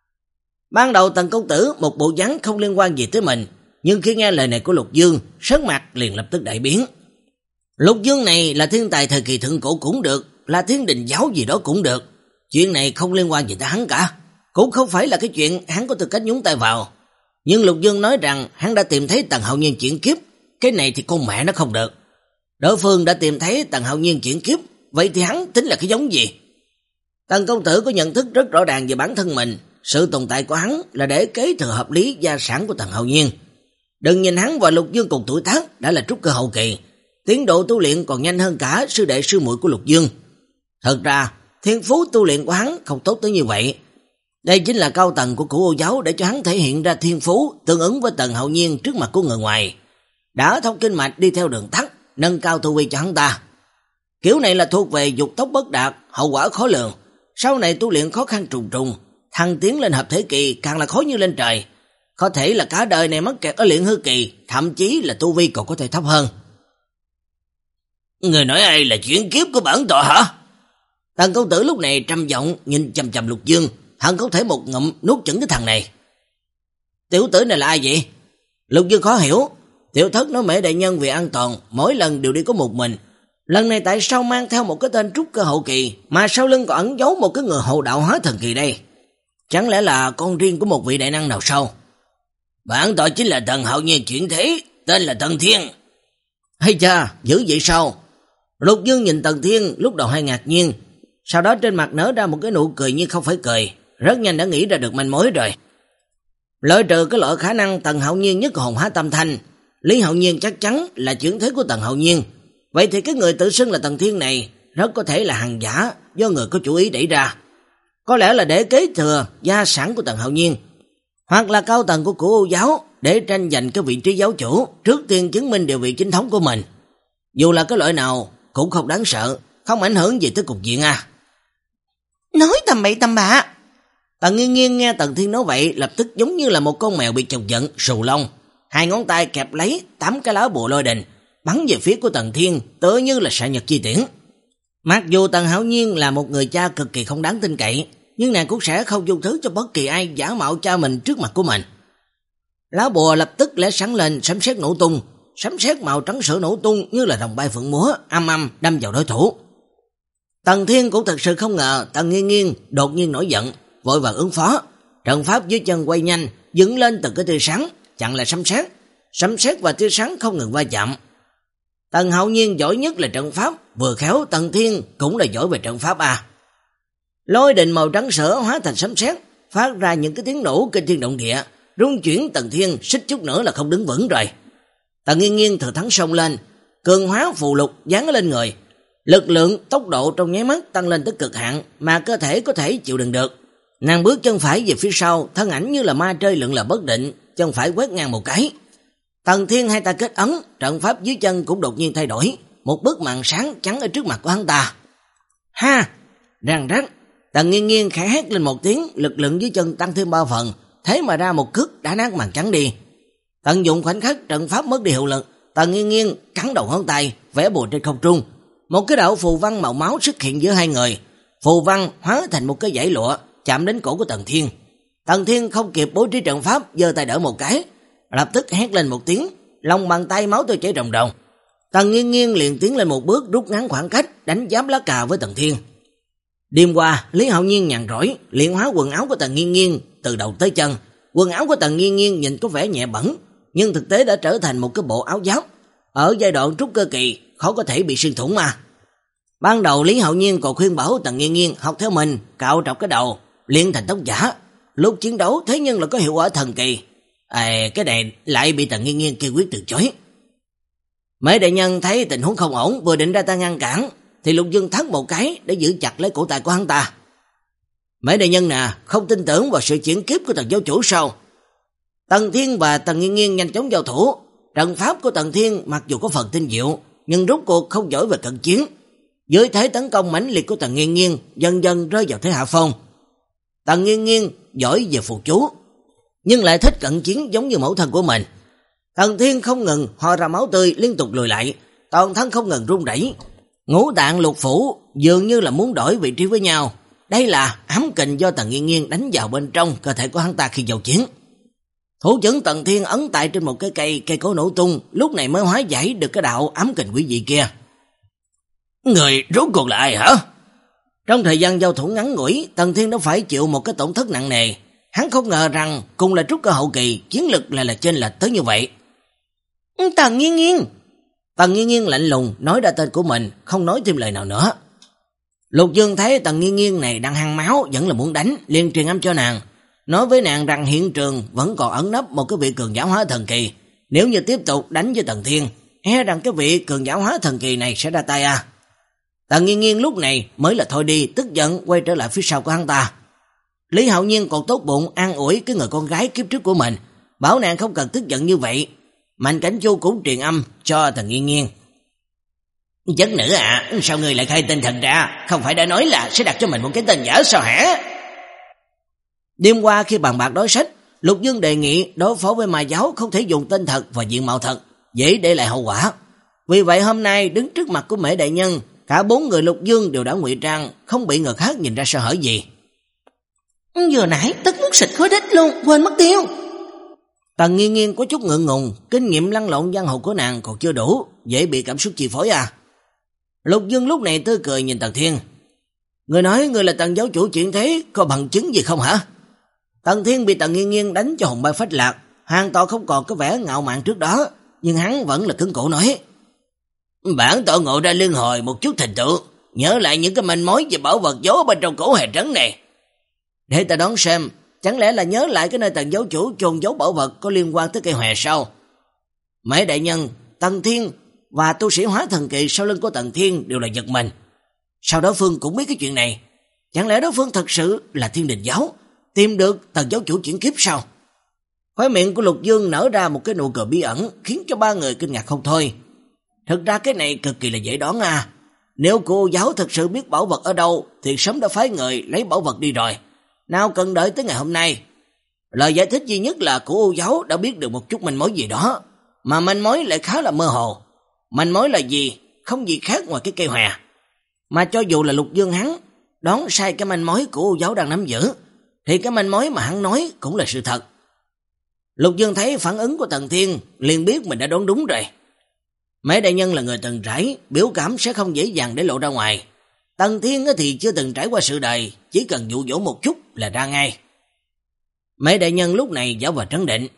Speaker 1: Ban đầu Tần công tử một bộ dáng không liên quan gì tới mình, nhưng khi nghe lời này của Lục Dương, sắc mặt liền lập tức đại biến. Lục Dương này là thiên tài thời kỳ thượng cổ cũng được, là Thiên Đình giáo gì đó cũng được, chuyện này không liên quan gì tới hắn cả, cũng không phải là cái chuyện hắn có tư cách nhúng tay vào. Nhưng Lục Dương nói rằng hắn đã tìm thấy Tần Hạo Nhiên chuyển kiếp, cái này thì con mẹ nó không được. Đối phương đã tìm thấy Tần Hạo Nhiên chuyển kiếp, vậy thì hắn tính là cái giống gì? Tần công tử có nhận thức rất rõ ràng về bản thân mình, sự tồn tại của hắn là để kế thừa hợp lý gia sản của Tần Hạo Nhiên. Đừng nhìn hắn và Lục Dương cùng tuổi tác đã là trúc cơ hậu kỳ, tiến độ tu luyện còn nhanh hơn cả sư đệ sư muội của Lục Dương. Thật ra, thiên phú tu luyện của hắn không tốt tới như vậy. Đây chính là cao tầng của Cửu U giáo để cho hắn thể hiện ra thiên phú tương ứng với Tần Hạo Nhiên trước mặt của người ngoài. Đã thông kinh mạch đi theo đường tắt, nâng cao tu vi cho hắn ta. Kiểu này là thuộc về dục tốc bất đạt, hậu quả khó lường. sau này tu luyện khó khăn trùng trùng, thăng tiến lên hợp thể kỳ càng là khó như lên trời. Có thể là cả đời này mắc kẹt ở luyện hư kỳ, thậm chí là tu vi còn có thể thấp hơn. Người nói ai là chuyển kiếp của bản tọa hả? Tần công tử lúc này trầm giọng nhìn chằm chằm Lục Dương, hận không thể một ngụm nuốt chửng cái thằng này. Tiểu tử này là ai vậy? Lục Dương khó hiểu. Tiểu thất nói Mễ đại nhân vì an toàn mỗi lần đều đi có một mình, lần này tại sao mang theo một cái tên trúc cơ hậu kỳ mà sau lưng còn ẩn giấu một cái người hộ đạo hóa thần kỳ đây? Chẳng lẽ là con riêng của một vị đại năng nào sao? Bản tọa chính là Tần Hạo Nhiên chuyển thế, tên là Tần Thiên. Hay cha, dữ vậy sao? Lục Dương nhìn Tần Thiên lúc đầu hay ngạc nhiên, sau đó trên mặt nở ra một cái nụ cười như không phải cười, rất nhanh đã nghĩ ra được manh mối rồi. Lợi trừ cái loại khả năng Tần Hạo Nhiên nhất hồn hóa tâm thanh, Lý Hạo Nhiên chắc chắn là chuyển thế của Tần Hạo Nhiên. Vậy thì cái người tự xưng là Tần Thiên này rất có thể là hàng giả do người có chủ ý đẩy ra. Có lẽ là để kế thừa gia sản của Tần Hạo Nhiên, hoặc là cao tầng của Cửu U giáo để tranh giành cái vị trí giáo chủ, trước tiên chứng minh địa vị chính thống của mình. Dù là cái loại nào cũng không đáng sợ, không ảnh hưởng gì tới cục diện à.
Speaker 2: Nói tầm bậy tầm bạ.
Speaker 1: Tần Nghiên Nghiên nghe Tần Thiên nói vậy, lập tức giống như là một con mèo bị chọc giận, sù lông, hai ngón tay kẹp lấy tám cái lá bùa lôi đình, bắn về phía của Tần Thiên, tựa như là xạ nhật chi tiễn. Mặc dù Tần Hạo Nhiên là một người cha cực kỳ không đáng tin cậy, nhưng nàng cũng sẽ không dung thứ cho bất kỳ ai giả mạo cha mình trước mặt của mình. Lá bùa lập tức lóe sáng lên, sấm sét nổ tung, sấm sét màu trắng sữa nổ tung như là rồng bay phượng múa, âm âm đâm vào đối thủ. Tần Thiên cũng thật sự không ngờ Tần Nghiên Nghiên đột nhiên nổi giận, vội vàng ứng phó. Trận pháp dưới chân quay nhanh, dựng lên từng cái tia sáng, chặn lại sấm sét. Sấm sét và tia sáng không ngừng va chạm. Tần Hạo Nhiên giỏi nhất là trận pháp, vừa khéo Tần Thiên cũng là giỏi về trận pháp à. Lôi đình màu trắng sữa hóa thành sấm sét, phát ra những cái tiếng nổ kinh thiên động địa, rung chuyển Tần Thiên xích chút nữa là không đứng vững rồi. Tần Nghiên Nghiên thừa thắng xông lên, cường hóa phù lục dán lên người, lực lượng tốc độ trong nháy mắt tăng lên tới cực hạn mà cơ thể có thể chịu đựng được. Nàng bước chân phải về phía sau, thân ảnh như là ma trơi lượn lờ bất định, chân phải quét ngang một cái. Tần Thiên hai tay kết ấn, trận pháp dưới chân cũng đột nhiên thay đổi, một bức màn sáng chắn ở trước mặt của hắn ta. Ha! Răng rắc, Tần Nghiên Nghiên khẽ hét lên một tiếng, lực lượng dưới chân tăng thêm ba phần, thế mà ra một cước đã nát màn trắng đi. Tận dụng khoảnh khắc trận pháp mất đi hiệu lực, Tần Nghiên Nghiên cắn đầu ngón tay, vẽ bùa trên không trung. Một cái đạo phù văn màu máu xuất hiện giữa hai người, phù văn hóa thành một cái dải lụa chạm đến cổ của Tần Thiên. Tần Thiên không kịp bố trí trận pháp, giơ tay đỡ một cái, lập tức hét lên một tiếng, lòng bàn tay máu tươi chảy ròng ròng. Tần Nghiên Nghiên liền tiến lên một bước, rút ngắn khoảng cách, đánh giáp lá cà với Tần Thiên. Đêm qua, Lý Hạo Nhiên nhàn rỗi, luyện hóa quần áo của Tần Nghiên Nghiên từ đầu tới chân. Quần áo của Tần Nghiên Nghiên nhìn có vẻ nhẹ bẩn, nhưng thực tế đã trở thành một cái bộ áo giáp. Ở giai đoạn trúc cơ kỳ, khó có thể bị xuyên thủng mà. Ban đầu Lý Hạo Nhiên còn khuyên bảo Tần Nghiên Nghiên học theo mình, cạo trọc cái đầu, luyện thành tóc giả. Lúc chiến đấu thế nhưng là có hiệu quả thần kỳ. À, cái này lại bị Tần Nghiên Nghiên kiên quyết từ chối. Mấy đại nhân thấy tình huống không ổn, vừa định ra tay ngăn cản, thì Lục Dương thắt một cái để giữ chặt lấy cổ tay của hắn ta. Mấy đại nhân nè, không tin tưởng vào sự chuyển kiếp của Tần giáo chủ sao? Tần Thiên và Tần Nghiên Nghiên nhanh chóng giao thủ. Trận pháp của Tần Thiên mặc dù có phần tinh diệu, nhưng rốt cuộc không giỏi về cận chiến. Dưới thế tấn công mãnh liệt của Tần Nghiên Nghiên, dần dần rơi vào thế hạ phong. Tần Nghiên Nghiên giỏi về phù chú, nhưng lại thích cận chiến giống như mẫu thân của mình. Tần Thiên không ngừng ho ra máu tươi, liên tục lùi lại, toàn thân không ngừng run rẩy. Ngũ tạng lục phủ dường như là muốn đổi vị trí với nhau. Đây là ám kình do Tần Nghiên Nghiên đánh vào bên trong cơ thể của hắn ta khi giao chiến. Thủ chấn Tần Thiên ấn tại trên một cái cây, cây cổ nổ tung, lúc này mới hóa giải được cái đạo ám kình quỷ dị kia. Người rốt cuộc là ai hả? Trong thời gian giao thủ ngắn ngủi, Tần Thiên đã phải chịu một cái tổn thất nặng nề. Hắn không ngờ rằng cùng là trúc cơ hậu kỳ, chiến lực lại là chênh lệch tới như vậy.
Speaker 2: Tần Nghiên Nghiên.
Speaker 1: Tần Nghiên Nghiên lạnh lùng nói ra tên của mình, không nói thêm lời nào nữa. Lục Dương thấy Tần Nghiên Nghiên này đang hăng máu, vẫn là muốn đánh, liền truyền âm cho nàng, nói với nàng rằng hiện trường vẫn còn ẩn nấp một cái vị cường giả hóa thần kỳ. Nếu như tiếp tục đánh với Tần Thiên, e rằng cái vị cường giả hóa thần kỳ này sẽ ra tay à. Tần Nghiên Nghiên lúc này mới là thôi đi, tức giận quay trở lại phía sau của hắn ta. Lý Hạo Nhiên còn tốt bụng an ủi cái người con gái kiếp trước của mình, bảo nàng không cần tức giận như vậy. Mạnh Cảnh Chu cũng truyền âm cho Tần Nghiên Nghiên. Chất nữ à, sao ngươi lại khai tên thật ra? Không phải đã nói là sẽ đặt cho mình một cái tên giả sao hả? Đêm qua khi bàn bạc đối sách, Lục Dương đề nghị đối phó với ma giáo không thể dùng tên thật và diện mạo thật, dễ để lại hậu quả. Vì vậy hôm nay đứng trước mặt của Mễ đại nhân, cả bốn người Lục Dương đều đã ngụy trang, không bị người khác nhìn ra sơ hở gì.
Speaker 2: Vừa nãy tất muốn xịt khối đít luôn, quên mất tiêu.
Speaker 1: Tần Nghiên Nghiên có chút ngượng ngùng, kinh nghiệm lăn lộn giang hồ của nàng còn chưa đủ, dễ bị cảm xúc chi phối à. Lục Dương lúc này tươi cười nhìn Tần Thiên. Người nói người là Tần giáo chủ chuyển thế, có bằng chứng gì không hả? Tần Thiên bị Tần Nghiên Nghiên đánh cho hồn bay phách lạc, hoàn toàn không còn có vẻ ngạo mạn trước đó, nhưng hắn vẫn là cứng cổ nói. Bản tọa ngộ ra liên hồi một chút thành tựu, nhớ lại những cái manh mối về bảo vật giấu bên trong cổ hề trấn này. Để ta đoán xem, chẳng lẽ là nhớ lại cái nơi Tần giáo chủ chôn giấu bảo vật có liên quan tới cây hòe sao? Mễ đại nhân, Tần Thiên và tu sĩ hóa thần kỳ sau lưng của Tần Thiên đều là giật mình. Sao đối phương cũng biết cái chuyện này? Chẳng lẽ đối phương thật sự là Thiên Đình giáo, tìm được Tần giáo chủ chuyển kiếp sao? Khóe miệng của Lục Dương nở ra một cái nụ cười bí ẩn, khiến cho ba người kinh ngạc không thôi. Thực ra cái này cực kỳ là dễ đoán à. Nếu cô giáo thật sự biết bảo vật ở đâu thì sớm đã phái người lấy bảo vật đi rồi, nào cần đợi tới ngày hôm nay. Lời giải thích duy nhất là cô giáo đã biết được một chút manh mối gì đó, mà manh mối lại khá là mơ hồ. Manh mối là gì? Không gì khác ngoài cái cây hòe. Mà cho dù là Lục Dương hắn đoán sai cái manh mối của cô giáo đang nắm giữ, thì cái manh mối mà hắn nói cũng là sự thật. Lục Dương thấy phản ứng của Tần Thiên liền biết mình đã đoán đúng rồi. Mễ đại nhân là người từng trải, biểu cảm sẽ không dễ dàng để lộ ra ngoài. Tần Thiên thì chưa từng trải qua sự đời, chỉ cần dụ dỗ một chút là ra ngay. Mễ đại nhân lúc này giả vờ trấn định.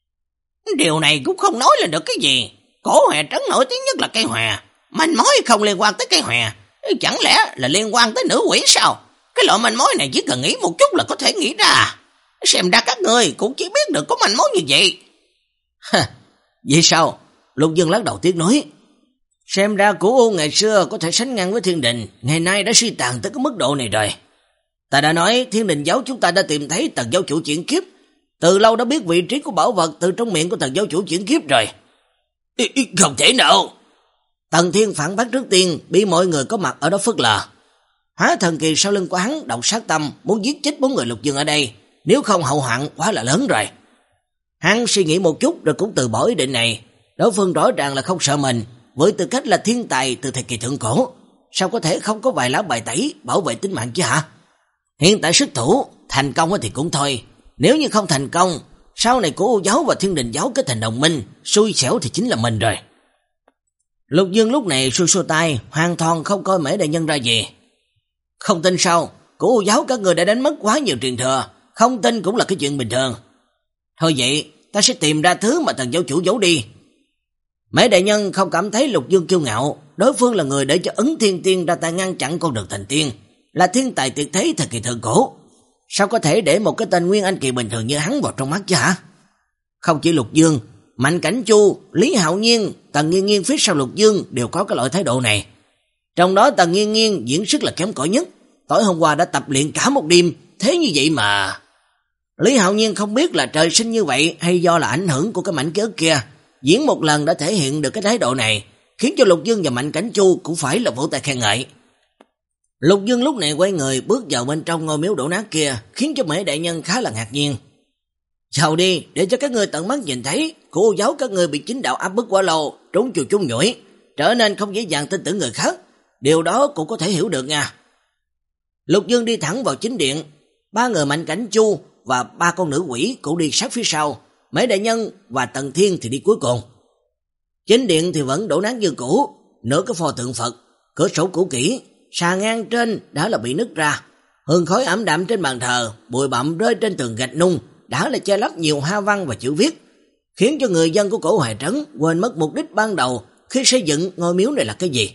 Speaker 1: Điều này cũng không nói lên được cái gì. Cổ hòe trấn nổi tiếng nhất là cây hòe, manh mối không liên quan tới cây hòe, chẳng lẽ là liên quan tới nữ quỷ sao? Cái loại manh mối này chỉ cần nghĩ một chút là có thể nghĩ ra. Xem ra các người cũng chỉ biết được có manh mối như vậy. Ha, vậy sao? Lục Dương lắc đầu tiếc nói. Xem ra Cửu U ngày xưa có thể sánh ngang với Thiên Đình, ngày nay đã suy tàn tới cái mức độ này rồi. Ta đã nói Thiên Đình giáo chúng ta đã tìm thấy Tần giáo chủ chuyển kiếp, từ lâu đã biết vị trí của bảo vật từ trong miệng của Tần giáo chủ chuyển kiếp rồi. Ý, ý, không thể nào. Tần Thiên phản bác trước tiên, bị mọi người có mặt ở đó phớt lờ. Hóa thần kỳ sau lưng của hắn động sát tâm, muốn giết chết bốn người Lục Dương ở đây, nếu không hậu hoạn quá là lớn rồi. Hắn suy nghĩ một chút rồi cũng từ bỏ ý định này. Đối phương rõ ràng là không sợ mình, với tư cách là thiên tài từ thời kỳ thượng cổ, sao có thể không có vài lá bài tẩy bảo vệ tính mạng chứ hả? Hiện tại xuất thủ, thành công thì cũng thôi, nếu như không thành công, sau này Cửu U giáo và Thiên Đình giáo kết thành đồng minh, xui xẻo thì chính là mình rồi. Lục Dương lúc này xua xua tay, hoàn toàn không coi Mễ đại nhân ra gì. Không tin sao? Cửu U giáo các người đã đánh mất quá nhiều truyền thừa, không tin cũng là cái chuyện bình thường. Thôi vậy, ta sẽ tìm ra thứ mà Tần giáo chủ giấu đi. Mễ đại nhân không cảm thấy Lục Dương kiêu ngạo, đối phương là người để cho Ấn Thiên Tiên ra tay ngăn chặn con đường thành tiên, là thiên tài tuyệt thế thời kỳ thượng cổ. Sao có thể để một cái tên nguyên anh kỳ bình thường như hắn vào trong mắt chứ hả? Không chỉ Lục Dương, Mạnh Cảnh Chu, Lý Hạo Nhiên, Tần Nghiên Nghiên phía sau Lục Dương đều có cái loại thái độ này. Trong đó Tần Nghiên Nghiên diễn sức là kém cỏi nhất, tối hôm qua đã tập luyện cả một đêm, thế như vậy mà. Lý Hạo Nhiên không biết là trời sinh như vậy hay do là ảnh hưởng của cái mảnh ký ức kia, diễn một lần đã thể hiện được cái thái độ này, khiến cho Lục Dương và Mạnh Cảnh Chu cũng phải là vỗ tay khen ngợi. Lục Dương lúc này quay người bước vào bên trong ngôi miếu đổ nát kia, khiến cho Mễ đại nhân khá là ngạc nhiên. Chào đi, để cho các ngươi tận mắt nhìn thấy, cô giáo các ngươi bị chính đạo áp bức quá lâu, trốn chùi chung nhủi, trở nên không dễ dàng tin tưởng người khác, điều đó cũng có thể hiểu được nha. Lục Dương đi thẳng vào chính điện, ba người Mạnh Cảnh Chu và ba con nữ quỷ cũng đi sát phía sau, Mễ đại nhân và Tần Thiên thì đi cuối cùng. Chính điện thì vẫn đổ nát như cũ, nửa cái pho tượng Phật, cửa sổ cũ kỹ, sàn ngang trên đã là bị nứt ra, hương khói ảm đạm trên bàn thờ, bụi bặm rơi trên tường gạch nung đã là che lấp nhiều hoa văn và chữ viết, khiến cho người dân của cổ Hoài Trấn quên mất mục đích ban đầu khi xây dựng ngôi miếu này là cái gì.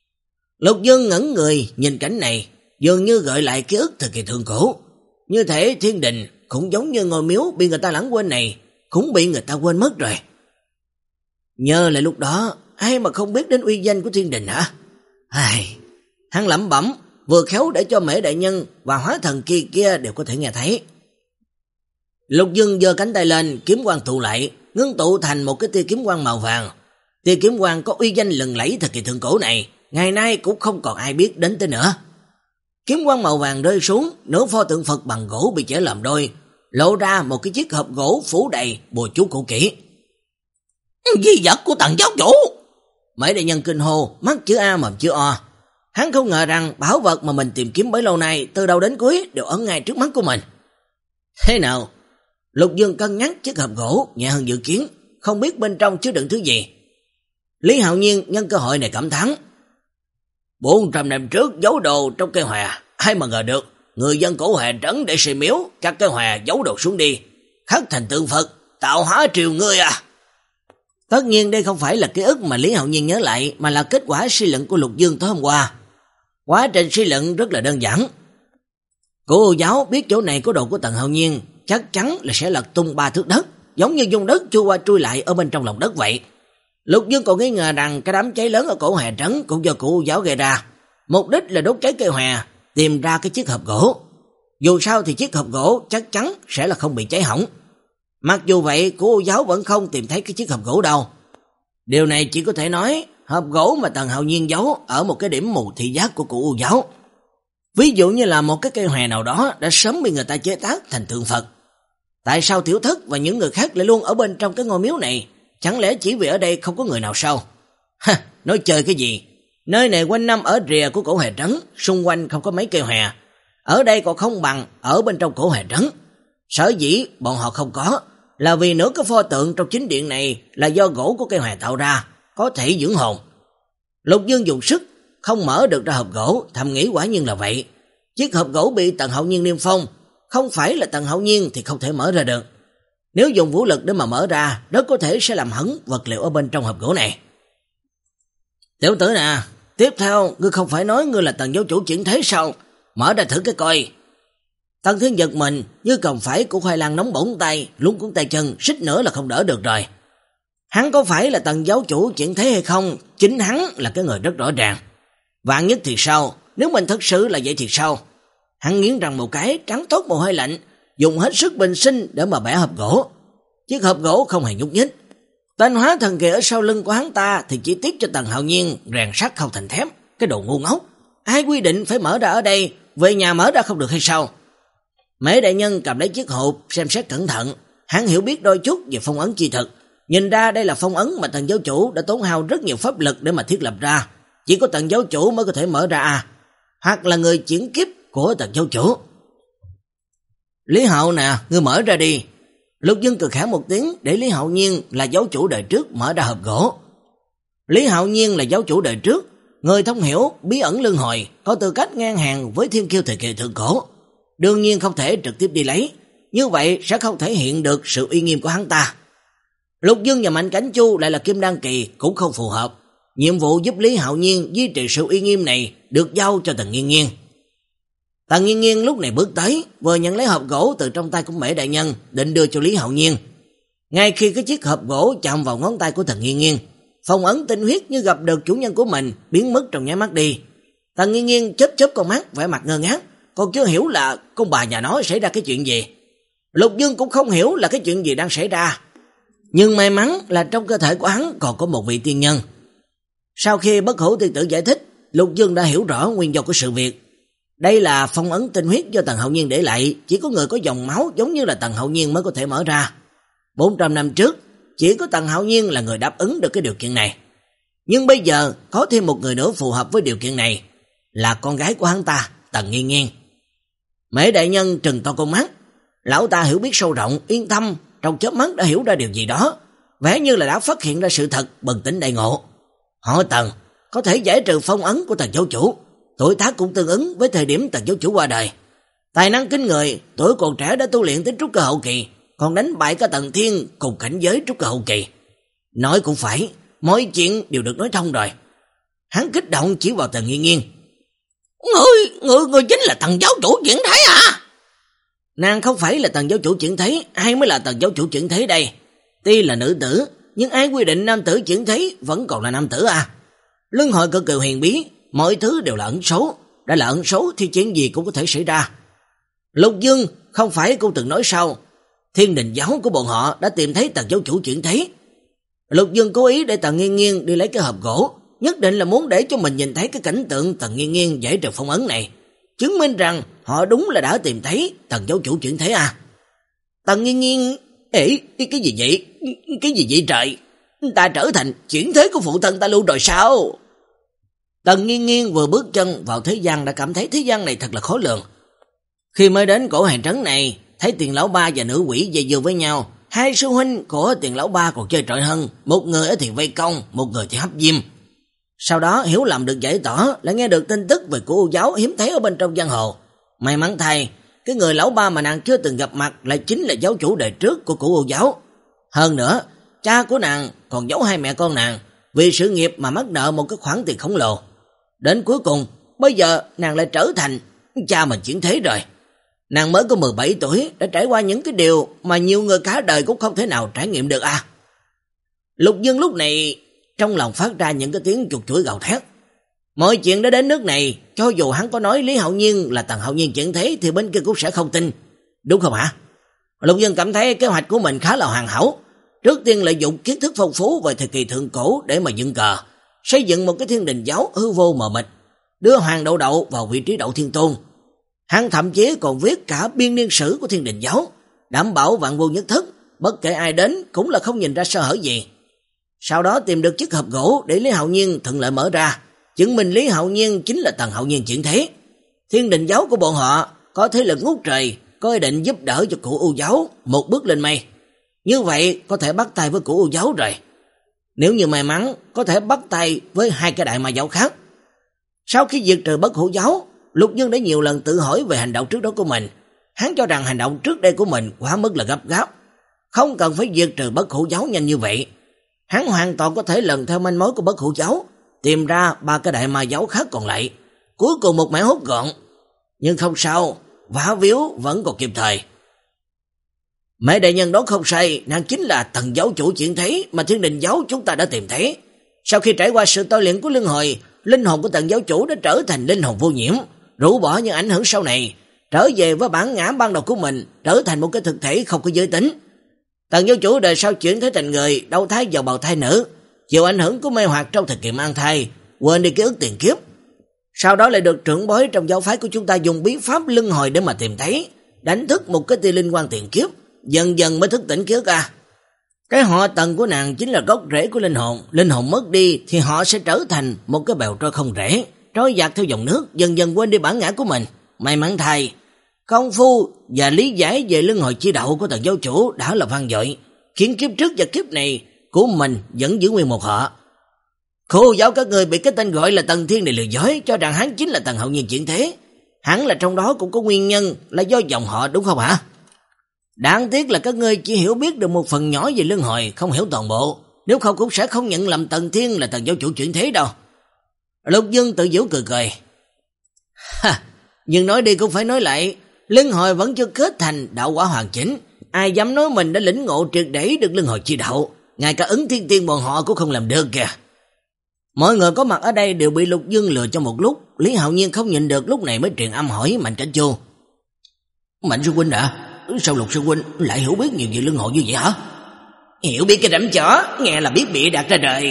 Speaker 1: Lục Dương ngẩn người nhìn cảnh này, dường như gợi lại ký ức thời kỳ thượng cổ. Như thể Thiên Đình cũng giống như ngôi miếu bị người ta lãng quên này, cũng bị người ta quên mất rồi. Nhớ lại lúc đó, ai mà không biết đến uy danh của Thiên Đình hả? Ai... Hắn lẩm bẩm, vừa khéo để cho Mễ đại nhân và hóa thần kỳ kia đều có thể nghe thấy. Lục Dương giơ cánh tay lên, kiếm quang tụ lại, ngưng tụ thành một cái tia kiếm quang màu vàng. Tia kiếm quang có uy danh lừng lẫy thời kỳ thượng cổ này, ngày nay cũng không còn ai biết đến tới nữa. Kiếm quang màu vàng rơi xuống, nửa pho tượng Phật bằng gỗ bị chẻ làm đôi, lộ ra một cái chiếc hộp gỗ phủ đầy bùa chú cũ kỹ.
Speaker 2: Di vật của Tần giáo chủ!
Speaker 1: Mễ đại nhân kinh hô, mắt chữ A mồm chữ O. Hắn không ngờ rằng bảo vật mà mình tìm kiếm bấy lâu nay từ đầu đến cuối đều ở ngay trước mắt của mình. Thế nào? Lục Dương cân nhắc chiếc hộp gỗ nhẹ hơn dự kiến, không biết bên trong chứa đựng thứ gì. Lý Hạo Nhiên nhân cơ hội này cảm thán. Bốn trăm năm trước giấu đồ trong cây hòe, ai mà ngờ được, người dân cổ hòe trấn để xây miếu, chặt cây hòe giấu đồ xuống đi, khắc thành tượng Phật, tạo hóa triều ngươi à. Tất nhiên đây không phải là ký ức mà Lý Hạo Nhiên nhớ lại, mà là kết quả suy luận của Lục Dương tối hôm qua. Quá trình suy luận rất là đơn giản. Cổ Ô giáo biết chỗ này có đồ của Tần Hạo Nhiên, chắc chắn là sẽ lật tung ba thước đất, giống như dung đất chui qua chui lại ở bên trong lòng đất vậy. Lục Dương còn nghi ngờ rằng cái đám cháy lớn ở cổ hòe trấn cũng do Cổ Ô giáo gây ra, mục đích là đốt cháy cây hòe, tìm ra cái chiếc hộp gỗ. Dù sao thì chiếc hộp gỗ chắc chắn sẽ là không bị cháy hỏng. Mặc dù vậy, Cổ Ô giáo vẫn không tìm thấy cái chiếc hộp gỗ đâu. Điều này chỉ có thể nói hộp gỗ mà Tần Hạo Nhiên giấu ở một cái điểm mù thị giác của Cổ Ô giáo. Ví dụ như là một cái cây hòe nào đó đã sớm bị người ta chế tác thành tượng Phật. Tại sao Tiểu Thất và những người khác lại luôn ở bên trong cái ngôi miếu này? Chẳng lẽ chỉ vì ở đây không có người nào sao? Ha, nói chơi cái gì? Nơi này quanh năm ở rìa của cổ hòe trấn, xung quanh không có mấy cây hòe. Ở đây còn không bằng ở bên trong cổ hòe trấn. Sở dĩ bọn họ không có là vì nửa cái pho tượng trong chính điện này là do gỗ của cây hòe tạo ra, có thể dưỡng hồn. Lục Dương dùng sức không mở được ra hộp gỗ, thầm nghĩ quả nhiên là vậy. Chiếc hộp gỗ bị Tần Hạo Nhiên niêm phong, không phải là Tần Hạo Nhiên thì không thể mở ra được. Nếu dùng vũ lực để mà mở ra, rất có thể sẽ làm hỏng vật liệu ở bên trong hộp gỗ này. Tiểu tử nè, tiếp theo ngươi không phải nói ngươi là Tần giáo chủ chuyển thế sao? Mở ra thử cái coi. Tần Thiên giật mình như cầm phải củ khoai lang nóng bỏng tay, luống cuốn tay chân, xích nữa là không đỡ được rồi. Hắn có phải là Tần giáo chủ chuyển thế hay không? Chính hắn là cái người rất rõ ràng. Vạn nhất thì sao? Nếu mình thật sự là vậy thì sao? Hắn nghiến răng một cái, trắng tốt mồ hôi lạnh, dùng hết sức bình sinh để mà bẻ hộp gỗ. Chiếc hộp gỗ không hề nhúc nhích. Tên hóa thần kỳ ở sau lưng của hắn ta thì chỉ tiếc cho Tần Hạo Nhiên rèn sắt không thành thép. Cái đồ ngu ngốc, ai quy định phải mở ra ở đây, về nhà mở ra không được hay sao? Mễ đại nhân cầm lấy chiếc hộp xem xét cẩn thận, hắn hiểu biết đôi chút về phong ấn chi thực. Nhìn ra đây là phong ấn mà Tần giáo chủ đã tốn hao rất nhiều pháp lực để mà thiết lập ra, chỉ có Tần giáo chủ mới có thể mở ra à, hoặc là người chuyển kiếp của Tần giáo chủ. Lý Hạo nè, ngươi mở ra đi. Lục Dương cười khẽ một tiếng để Lý Hạo Nhiên là giáo chủ đời trước mở ra hộp gỗ. Lý Hạo Nhiên là giáo chủ đời trước, người thông hiểu bí ẩn luân hồi, có tư cách ngang hàng với thiên kiêu thời kỳ thượng cổ, đương nhiên không thể trực tiếp đi lấy, như vậy sẽ không thể hiện được sự uy nghiêm của hắn ta. Lục Dương và Mạnh Cảnh Chu lại là kim đan kỳ cũng không phù hợp. Nhiệm vụ giúp Lý Hạo Nhiên duy trì sự uy nghiêm này được giao cho Tần Nghiên Nghiên. Tần Nghiên Nghiên lúc này bước tới, vừa nhận lấy hộp gỗ từ trong tay của Mễ đại nhân, định đưa cho Lý Hạo Nhiên. Ngay khi cái chiếc hộp gỗ chạm vào ngón tay của Tần Nghiên Nghiên, phong ấn tinh huyết như gặp được chủ nhân của mình, biến mất trong nháy mắt đi. Tần Nghiên Nghiên chớp chớp con mắt, vẻ mặt ngơ ngác, còn chưa hiểu là con bà nhà nó xảy ra cái chuyện gì. Lục Dương cũng không hiểu là cái chuyện gì đang xảy ra. Nhưng may mắn là trong cơ thể của hắn còn có một vị tiên nhân. Sau khi Bất Hủ tiên tử giải thích, Lục Dương đã hiểu rõ nguyên do của sự việc. Đây là phong ấn tinh huyết do Tần Hạo Nhiên để lại, chỉ có người có dòng máu giống như là Tần Hạo Nhiên mới có thể mở ra. bốn trăm năm trước, chỉ có Tần Hạo Nhiên là người đáp ứng được cái điều kiện này. Nhưng bây giờ có thêm một người nữa phù hợp với điều kiện này, là con gái của hắn ta, Tần Nghiên Nghiên. Mễ đại nhân trừng to con mắt, lão ta hiểu biết sâu rộng, yên tâm, trong chớp mắt đã hiểu ra điều gì đó, vẻ như là đã phát hiện ra sự thật, bừng tỉnh đại ngộ. Họ Tần có thể giải trừ phong ấn của Tần giáo chủ, tuổi tác cũng tương ứng với thời điểm Tần giáo chủ qua đời. Tài năng kinh người, tuổi còn trẻ đã tu luyện tới trúc cơ hậu kỳ, còn đánh bại cả Tần Thiên cùng cảnh giới trúc cơ hậu kỳ. Nói cũng phải, mọi chuyện đều được nói thông rồi. Hắn kích động chỉ vào Tần Nghiên Nghiên. Ngươi, ngươi, ngươi chính là Tần giáo chủ chuyển thế à? Nàng không phải là Tần giáo chủ chuyển thế, ai mới là Tần giáo chủ chuyển thế đây? Tuy là nữ tử, nhưng ai quy định nam tử chuyển thế vẫn còn là nam tử à? Luân hồi cực kỳ huyền bí, mọi thứ đều là ẩn số, đã là ẩn số thì chuyện gì cũng có thể xảy ra. Lục Dương không phải cô từng nói sao, Thiên Đình giáo của bọn họ đã tìm thấy Tần giáo chủ chuyển thế. Lục Dương cố ý để Tần Nghiên Nghiên đi lấy cái hộp gỗ, nhất định là muốn để cho mình nhìn thấy cái cảnh tượng Tần Nghiên Nghiên giải trừ phong ấn này, chứng minh rằng họ đúng là đã tìm thấy Tần giáo chủ chuyển thế à. Tần Nghiên Nghiên, ê, cái gì vậy? Cái gì vậy trời? Ta trở thành chuyển thế của phụ thân ta luôn rồi sao? Tần Nghiên Nghiên vừa bước chân vào thế gian đã cảm thấy thế gian này thật là khó lường. Khi mới đến cổ hàng trấn này, thấy Tiền lão ba và nữ quỷ dây dưa với nhau, hai sư huynh của Tiền lão ba còn chơi trọi hơn, một người ở thì vây công, một người thì hấp diêm. Sau đó hiểu lầm được giải tỏ, lại nghe được tin tức về Cửu U giáo hiếm thấy ở bên trong giang hồ. May mắn thay, cái người lão ba mà nàng chưa từng gặp mặt lại chính là giáo chủ đời trước của Cửu U giáo. Hơn nữa, cha của nàng còn giấu hai mẹ con nàng, vì sự nghiệp mà mắc nợ một cái khoản tiền khổng lồ. Đến cuối cùng, bây giờ nàng lại trở thành cha mình chuyển thế rồi. Nàng mới có mười bảy tuổi đã trải qua những cái điều mà nhiều người cả đời cũng không thể nào trải nghiệm được à. Lục Dương lúc này trong lòng phát ra những cái tiếng chuột chuỗi gào thét. Mọi chuyện đã đến nước này, cho dù hắn có nói Lý Hạo Nhiên là Tần Hạo Nhiên chuyển thế thì bên kia cũng sẽ không tin. Đúng không hả? Lục Dương cảm thấy kế hoạch của mình khá là hoàn hảo. Trước tiên lợi dụng kiến thức phong phú về thời kỳ thượng cổ để mà dựng cờ, xây dựng một cái thiên đình giáo hư vô mờ mịt, đưa Hoàng Đậu Đậu vào vị trí Đậu Thiên Tôn. Hắn thậm chí còn viết cả biên niên sử của thiên đình giáo, đảm bảo vạn vô nhất thất, bất kể ai đến cũng là không nhìn ra sơ hở gì. Sau đó tìm được chiếc hộp gỗ để Lý Hạo Nhiên thuận lợi mở ra, chứng minh Lý Hạo Nhiên chính là Tần Hạo Nhiên chuyển thế. Thiên đình giáo của bọn họ có thế lực ngút trời, có ý định giúp đỡ cho Cửu U giáo một bước lên mây. Như vậy có thể bắt tay với Cửu U giáo rồi. Nếu như may mắn, có thể bắt tay với hai cái đại ma giáo khác. Sau khi diệt trừ Bất Hủ giáo, Lục Dương đã nhiều lần tự hỏi về hành động trước đó của mình. Hắn cho rằng hành động trước đây của mình quá mức là gấp gáp, không cần phải diệt trừ Bất Hủ giáo nhanh như vậy. Hắn hoàn toàn có thể lần theo manh mối của Bất Hủ giáo, tìm ra ba cái đại ma giáo khác còn lại, cuối cùng một mẻ hốt gọn. Nhưng không sao, vá víu vẫn còn kịp thời. Mẹ đại nhân đó không sai, nàng chính là Tần giáo chủ chuyển thế mà thiên đình giáo chúng ta đã tìm thấy. Sau khi trải qua sự tôi luyện của luân hồi, linh hồn của Tần giáo chủ đã trở thành linh hồn vô nhiễm, rũ bỏ những ảnh hưởng sau này, trở về với bản ngã ban đầu của mình, trở thành một cái thực thể không có giới tính. Tần giáo chủ đời sau chuyển thế thành người, đầu thai vào bào thai nữ, chịu ảnh hưởng của mê hoặc trong thời kỳ mang thai, quên đi ký ức tiền kiếp. Sau đó lại được trưởng bối trong giáo phái của chúng ta dùng bí pháp luân hồi để mà tìm thấy, đánh thức một cái tia linh quan tiền kiếp, dần dần mới thức tỉnh ký ức à. Cái họ Tần của nàng chính là gốc rễ của linh hồn, linh hồn mất đi thì họ sẽ trở thành một cái bèo trôi không rễ, trôi dạt theo dòng nước, dần dần quên đi bản ngã của mình. May mắn thay, công phu và lý giải về luân hồi chi đạo của Tần giáo chủ đã là vang dội, khiến kiếp trước và kiếp này của mình vẫn giữ nguyên một họ. Khu giáo các người bị cái tên gọi là Tần Thiên này lừa dối, cho rằng hắn chính là Tần Hạo Nhiên chuyển thế. Hắn là trong đó cũng có nguyên nhân là do dòng họ, đúng không hả? Đáng tiếc là các ngươi chỉ hiểu biết được một phần nhỏ về luân hồi, không hiểu toàn bộ, nếu không cũng sẽ không nhận lầm Tần Thiên là Tần giáo chủ chuyển thế đâu. Lục Dương tự giễu cười cười. Ha, nhưng nói đi cũng phải nói lại, luân hồi vẫn chưa kết thành đạo quả hoàn chỉnh, ai dám nói mình đã lĩnh ngộ triệt để được luân hồi chi đạo, ngay cả Ứng Thiên Tiên bọn họ cũng không làm được kìa. Mọi người có mặt ở đây đều bị Lục Dương lừa cho một lúc, Lý Hạo Nhiên không nhịn được lúc này mới truyền âm hỏi Mạnh Cảnh Chu. Mạnh sư huynh ạ, sao Lục sư huynh lại hiểu biết nhiều về luân hồi như vậy hả? Hiểu biết cái rắm chó, nghe là biết bịa đặt ra đời.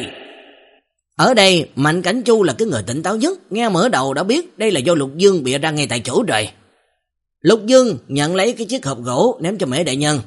Speaker 1: Ở đây Mạnh Cảnh Chu là cái người tỉnh táo nhất, nghe mở đầu đã biết đây là do Lục Dương bịa ra ngay tại chỗ rồi. Lục Dương nhận lấy cái chiếc hộp gỗ ném cho Mễ đại nhân.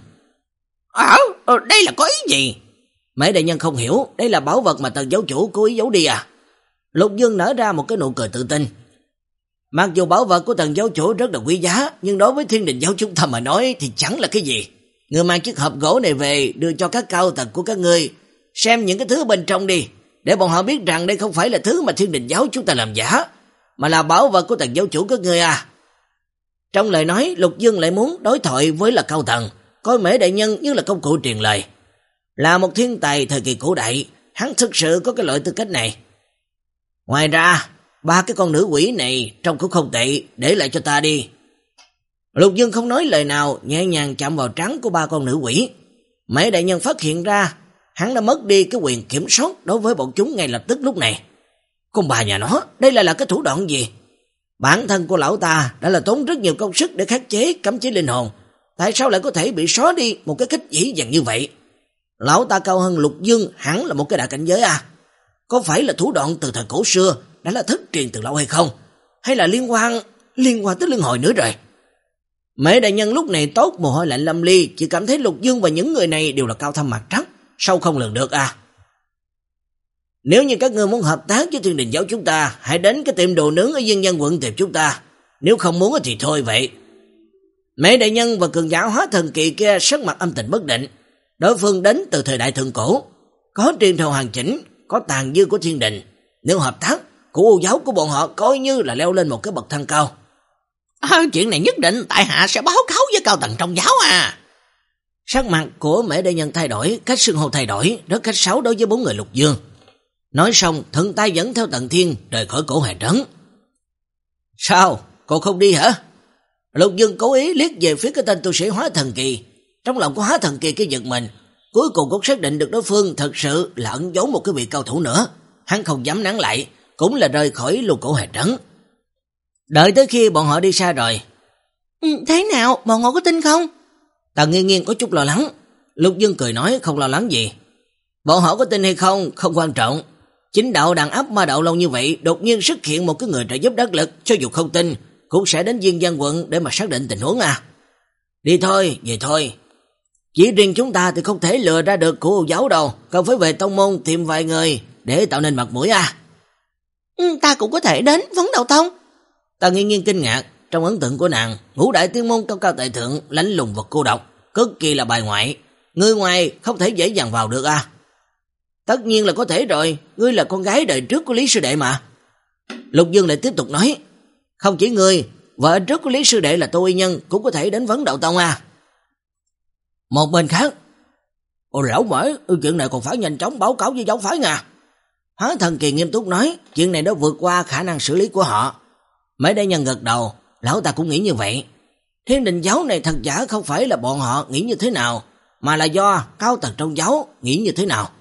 Speaker 1: À, đây là có ý gì? Mễ đại nhân không hiểu, đây là bảo vật mà Tần giáo chủ cố ý giấu đi à? Lục Dương nở ra một cái nụ cười tự tin. Mặc dù bảo vật của Tần giáo chủ rất là quý giá, nhưng đối với thiên đình giáo chúng ta mà nói thì chẳng là cái gì. Người mang chiếc hộp gỗ này về đưa cho các cao tầng của các ngươi, xem những cái thứ bên trong đi, để bọn họ biết rằng đây không phải là thứ mà thiên đình giáo chúng ta làm giả, mà là bảo vật của Tần giáo chủ các ngươi à. Trong lời nói, Lục Dương lại muốn đối thoại với là cao tầng, coi Mễ đại nhân như là công cụ truyền lời. Là một thiên tài thời kỳ cổ đại, hắn thực sự có cái loại tư cách này. Ngoài ra, ba cái con nữ quỷ này trông cũng không tệ, để lại cho ta đi. Lục Dương không nói lời nào, nhẹ nhàng chạm vào trán của ba con nữ quỷ. Mễ đại nhân phát hiện ra, hắn đã mất đi cái quyền kiểm soát đối với bọn chúng ngay lập tức lúc này. Con bà nhà nó, đây là là cái thủ đoạn gì? Bản thân của lão ta đã là tốn rất nhiều công sức để khắc chế cấm chế linh hồn, tại sao lại có thể bị xóa đi một cái cách dễ dàng như vậy? Lão ta cao hơn Lục Dương hẳn là một cái đại cảnh giới à? có phải là thủ đoạn từ thời cổ xưa đã là thất truyền từ lâu hay không? Hay là liên quan liên quan tới luân hồi nữa rồi? Mễ đại nhân lúc này tốt mồ hôi lạnh lâm ly, chỉ cảm thấy Lục Dương và những người này đều là cao thâm mặt trắc, sâu không lường được à. Nếu như các ngươi muốn hợp tác với Thiên Đình giáo chúng ta, hãy đến cái tiệm đồ nướng ở Diên Dân quận tìm chúng ta, nếu không muốn thì thôi vậy. Mễ đại nhân và cường giả hóa thần kỳ kia sắc mặt âm tình bất định, đối phương đến từ thời đại thượng cổ, có truyền thừa hoàn chỉnh, có tàn dư của Thiên Đình, nếu hợp tác, của Ô giáo của bọn họ coi như là leo lên một cái bậc thang cao.
Speaker 2: À, chuyện này nhất định tại hạ sẽ báo cáo với cao tầng trong giáo à.
Speaker 1: Sắc mặt của Mễ đại nhân thay đổi, cách xưng hô thay đổi, rất khách sáo đối với bốn người Lục Dương. Nói xong, thuận tay dẫn theo Tần Thiên rời khỏi cổ Hà Trấn. Sao? Cô không đi hả? Lục Dương cố ý liếc về phía cái tên tu sĩ hóa thần kỳ. Trong lòng của hóa thần kỳ cái giật mình, cuối cùng cũng xác định được đối phương thật sự là ẩn giấu một cái vị cao thủ nữa. Hắn không dám nán lại, cũng là rời khỏi lục cổ Hà Trấn. Đợi tới khi bọn họ đi xa rồi.
Speaker 2: Ừ, thế nào? Bọn họ có tin không?
Speaker 1: Tần Nghiên Nghiên có chút lo lắng. Lục Dương cười nói không lo lắng gì. Bọn họ có tin hay không không quan trọng. Chính đạo đàn áp ma đạo lâu như vậy, đột nhiên xuất hiện một cái người trợ giúp đắc lực, cho dù không tin cũng sẽ đến Diên Dân quận để mà xác định tình huống à. Đi thôi, về thôi. Chỉ riêng chúng ta thì không thể lừa ra được của Ô giáo đâu, cần phải về tông môn tìm vài người để tạo nên mặt mũi à.
Speaker 2: Ừ, ta cũng có thể đến Vấn Đạo Tông.
Speaker 1: Tần Nghiên Nghiên kinh ngạc, trong ấn tượng của nàng, ngũ đại tiên môn cao cao tại thượng, lạnh lùng và cô độc, cực kỳ là bài ngoại, người ngoài không thể dễ dàng vào được à. Tất nhiên là có thể rồi, ngươi là con gái đời trước của Lý sư đệ mà. Lục Dương lại tiếp tục nói, không chỉ ngươi, vợ trước của Lý sư đệ là Tô Y Nhân cũng có thể đến Vấn Đạo Tông à. Một bên khác, ồ lão Mễ, chuyện này còn phải nhanh chóng báo cáo với giáo phái nha. Hóa thần kỳ nghiêm túc nói, chuyện này đã vượt qua khả năng xử lý của họ. Mễ đại nhân gật đầu, lão ta cũng nghĩ như vậy. Thiên Đình giáo này thật giả không phải là bọn họ nghĩ như thế nào, mà là do cao tầng trong giáo nghĩ như thế nào.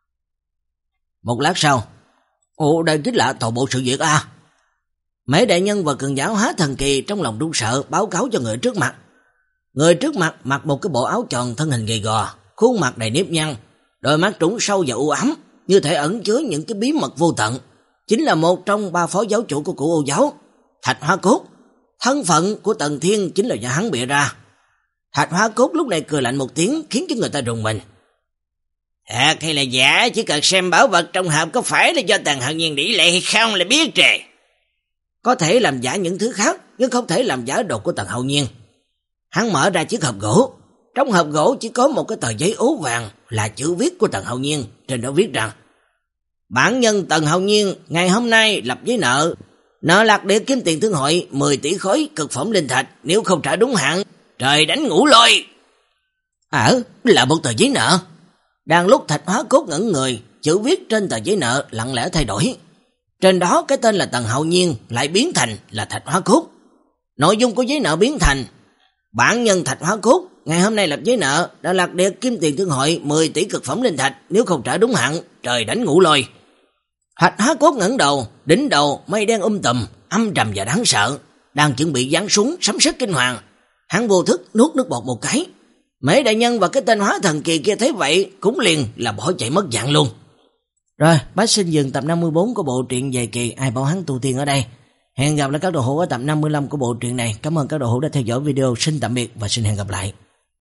Speaker 1: Một lát sau, ồ đây chính là toàn bộ sự việc à. Mễ đại nhân và cường giả hóa thần kỳ trong lòng run sợ báo cáo cho người trước mặt. Người trước mặt mặc một cái bộ áo tròn thân hình gầy gò, khuôn mặt đầy nếp nhăn, đôi mắt trũng sâu và u ám, như thể ẩn chứa những cái bí mật vô tận. Chính là một trong ba phó giáo chủ của Cửu Ô giáo, Thạch Hoa Cốt. Thân phận của Tần Thiên chính là do hắn bịa ra. Thạch Hoa Cốt lúc này cười lạnh một tiếng khiến cho người ta rùng mình. Thật hay là giả, chỉ cần xem bảo vật trong hộp có phải là do Tần Hạo Nhiên đỉ lệ hay không là biết rồi. Có thể làm giả những thứ khác, nhưng không thể làm giả đồ của Tần Hạo Nhiên. Hắn mở ra chiếc hộp gỗ. Trong hộp gỗ chỉ có một cái tờ giấy ố vàng là chữ viết của Tần Hạo Nhiên. Trên đó viết rằng, bản nhân Tần Hạo Nhiên ngày hôm nay lập giấy nợ, nợ Lạc Địa Kiếm Tiền Thương hội mười tỷ khối cực phẩm linh thạch, nếu không trả đúng hạn, trời đánh ngũ lôi. À, là một tờ giấy nợ. Đang lúc Thạch Hóa Cốt ngẩn người, chữ viết trên tờ giấy nợ lặng lẽ thay đổi. Trên đó cái tên là Tần Hạo Nhiên lại biến thành là Thạch Hóa Cốt. Nội dung của giấy nợ biến thành, bản nhân Thạch Hóa Cốt ngày hôm nay lập giấy nợ, Đà Lạc Địa Kiếm Tiền Thương hội mười tỷ cực phẩm linh thạch, nếu không trả đúng hạn, trời đánh ngũ lôi. Thạch Hóa Cốt ngẩng đầu, đỉnh đầu mây đen um tùm, âm trầm và đáng sợ, đang chuẩn bị giáng xuống sấm sét kinh hoàng. Hắn vô thức nuốt nước bọt một cái. Mễ đại nhân và cái tên hóa thần kỳ kia thấy vậy cũng liền là bỏ chạy mất dạng luôn. Rồi, bác xin dừng tập năm mươi bốn của bộ truyện dài kỳ Ai Bảo Hắn Tu Tiên ở đây. Hẹn gặp lại các đồ hữu ở tập năm mươi lăm của bộ truyện này. Cảm ơn các đồ hữu đã theo dõi video. Xin tạm biệt và xin hẹn gặp lại.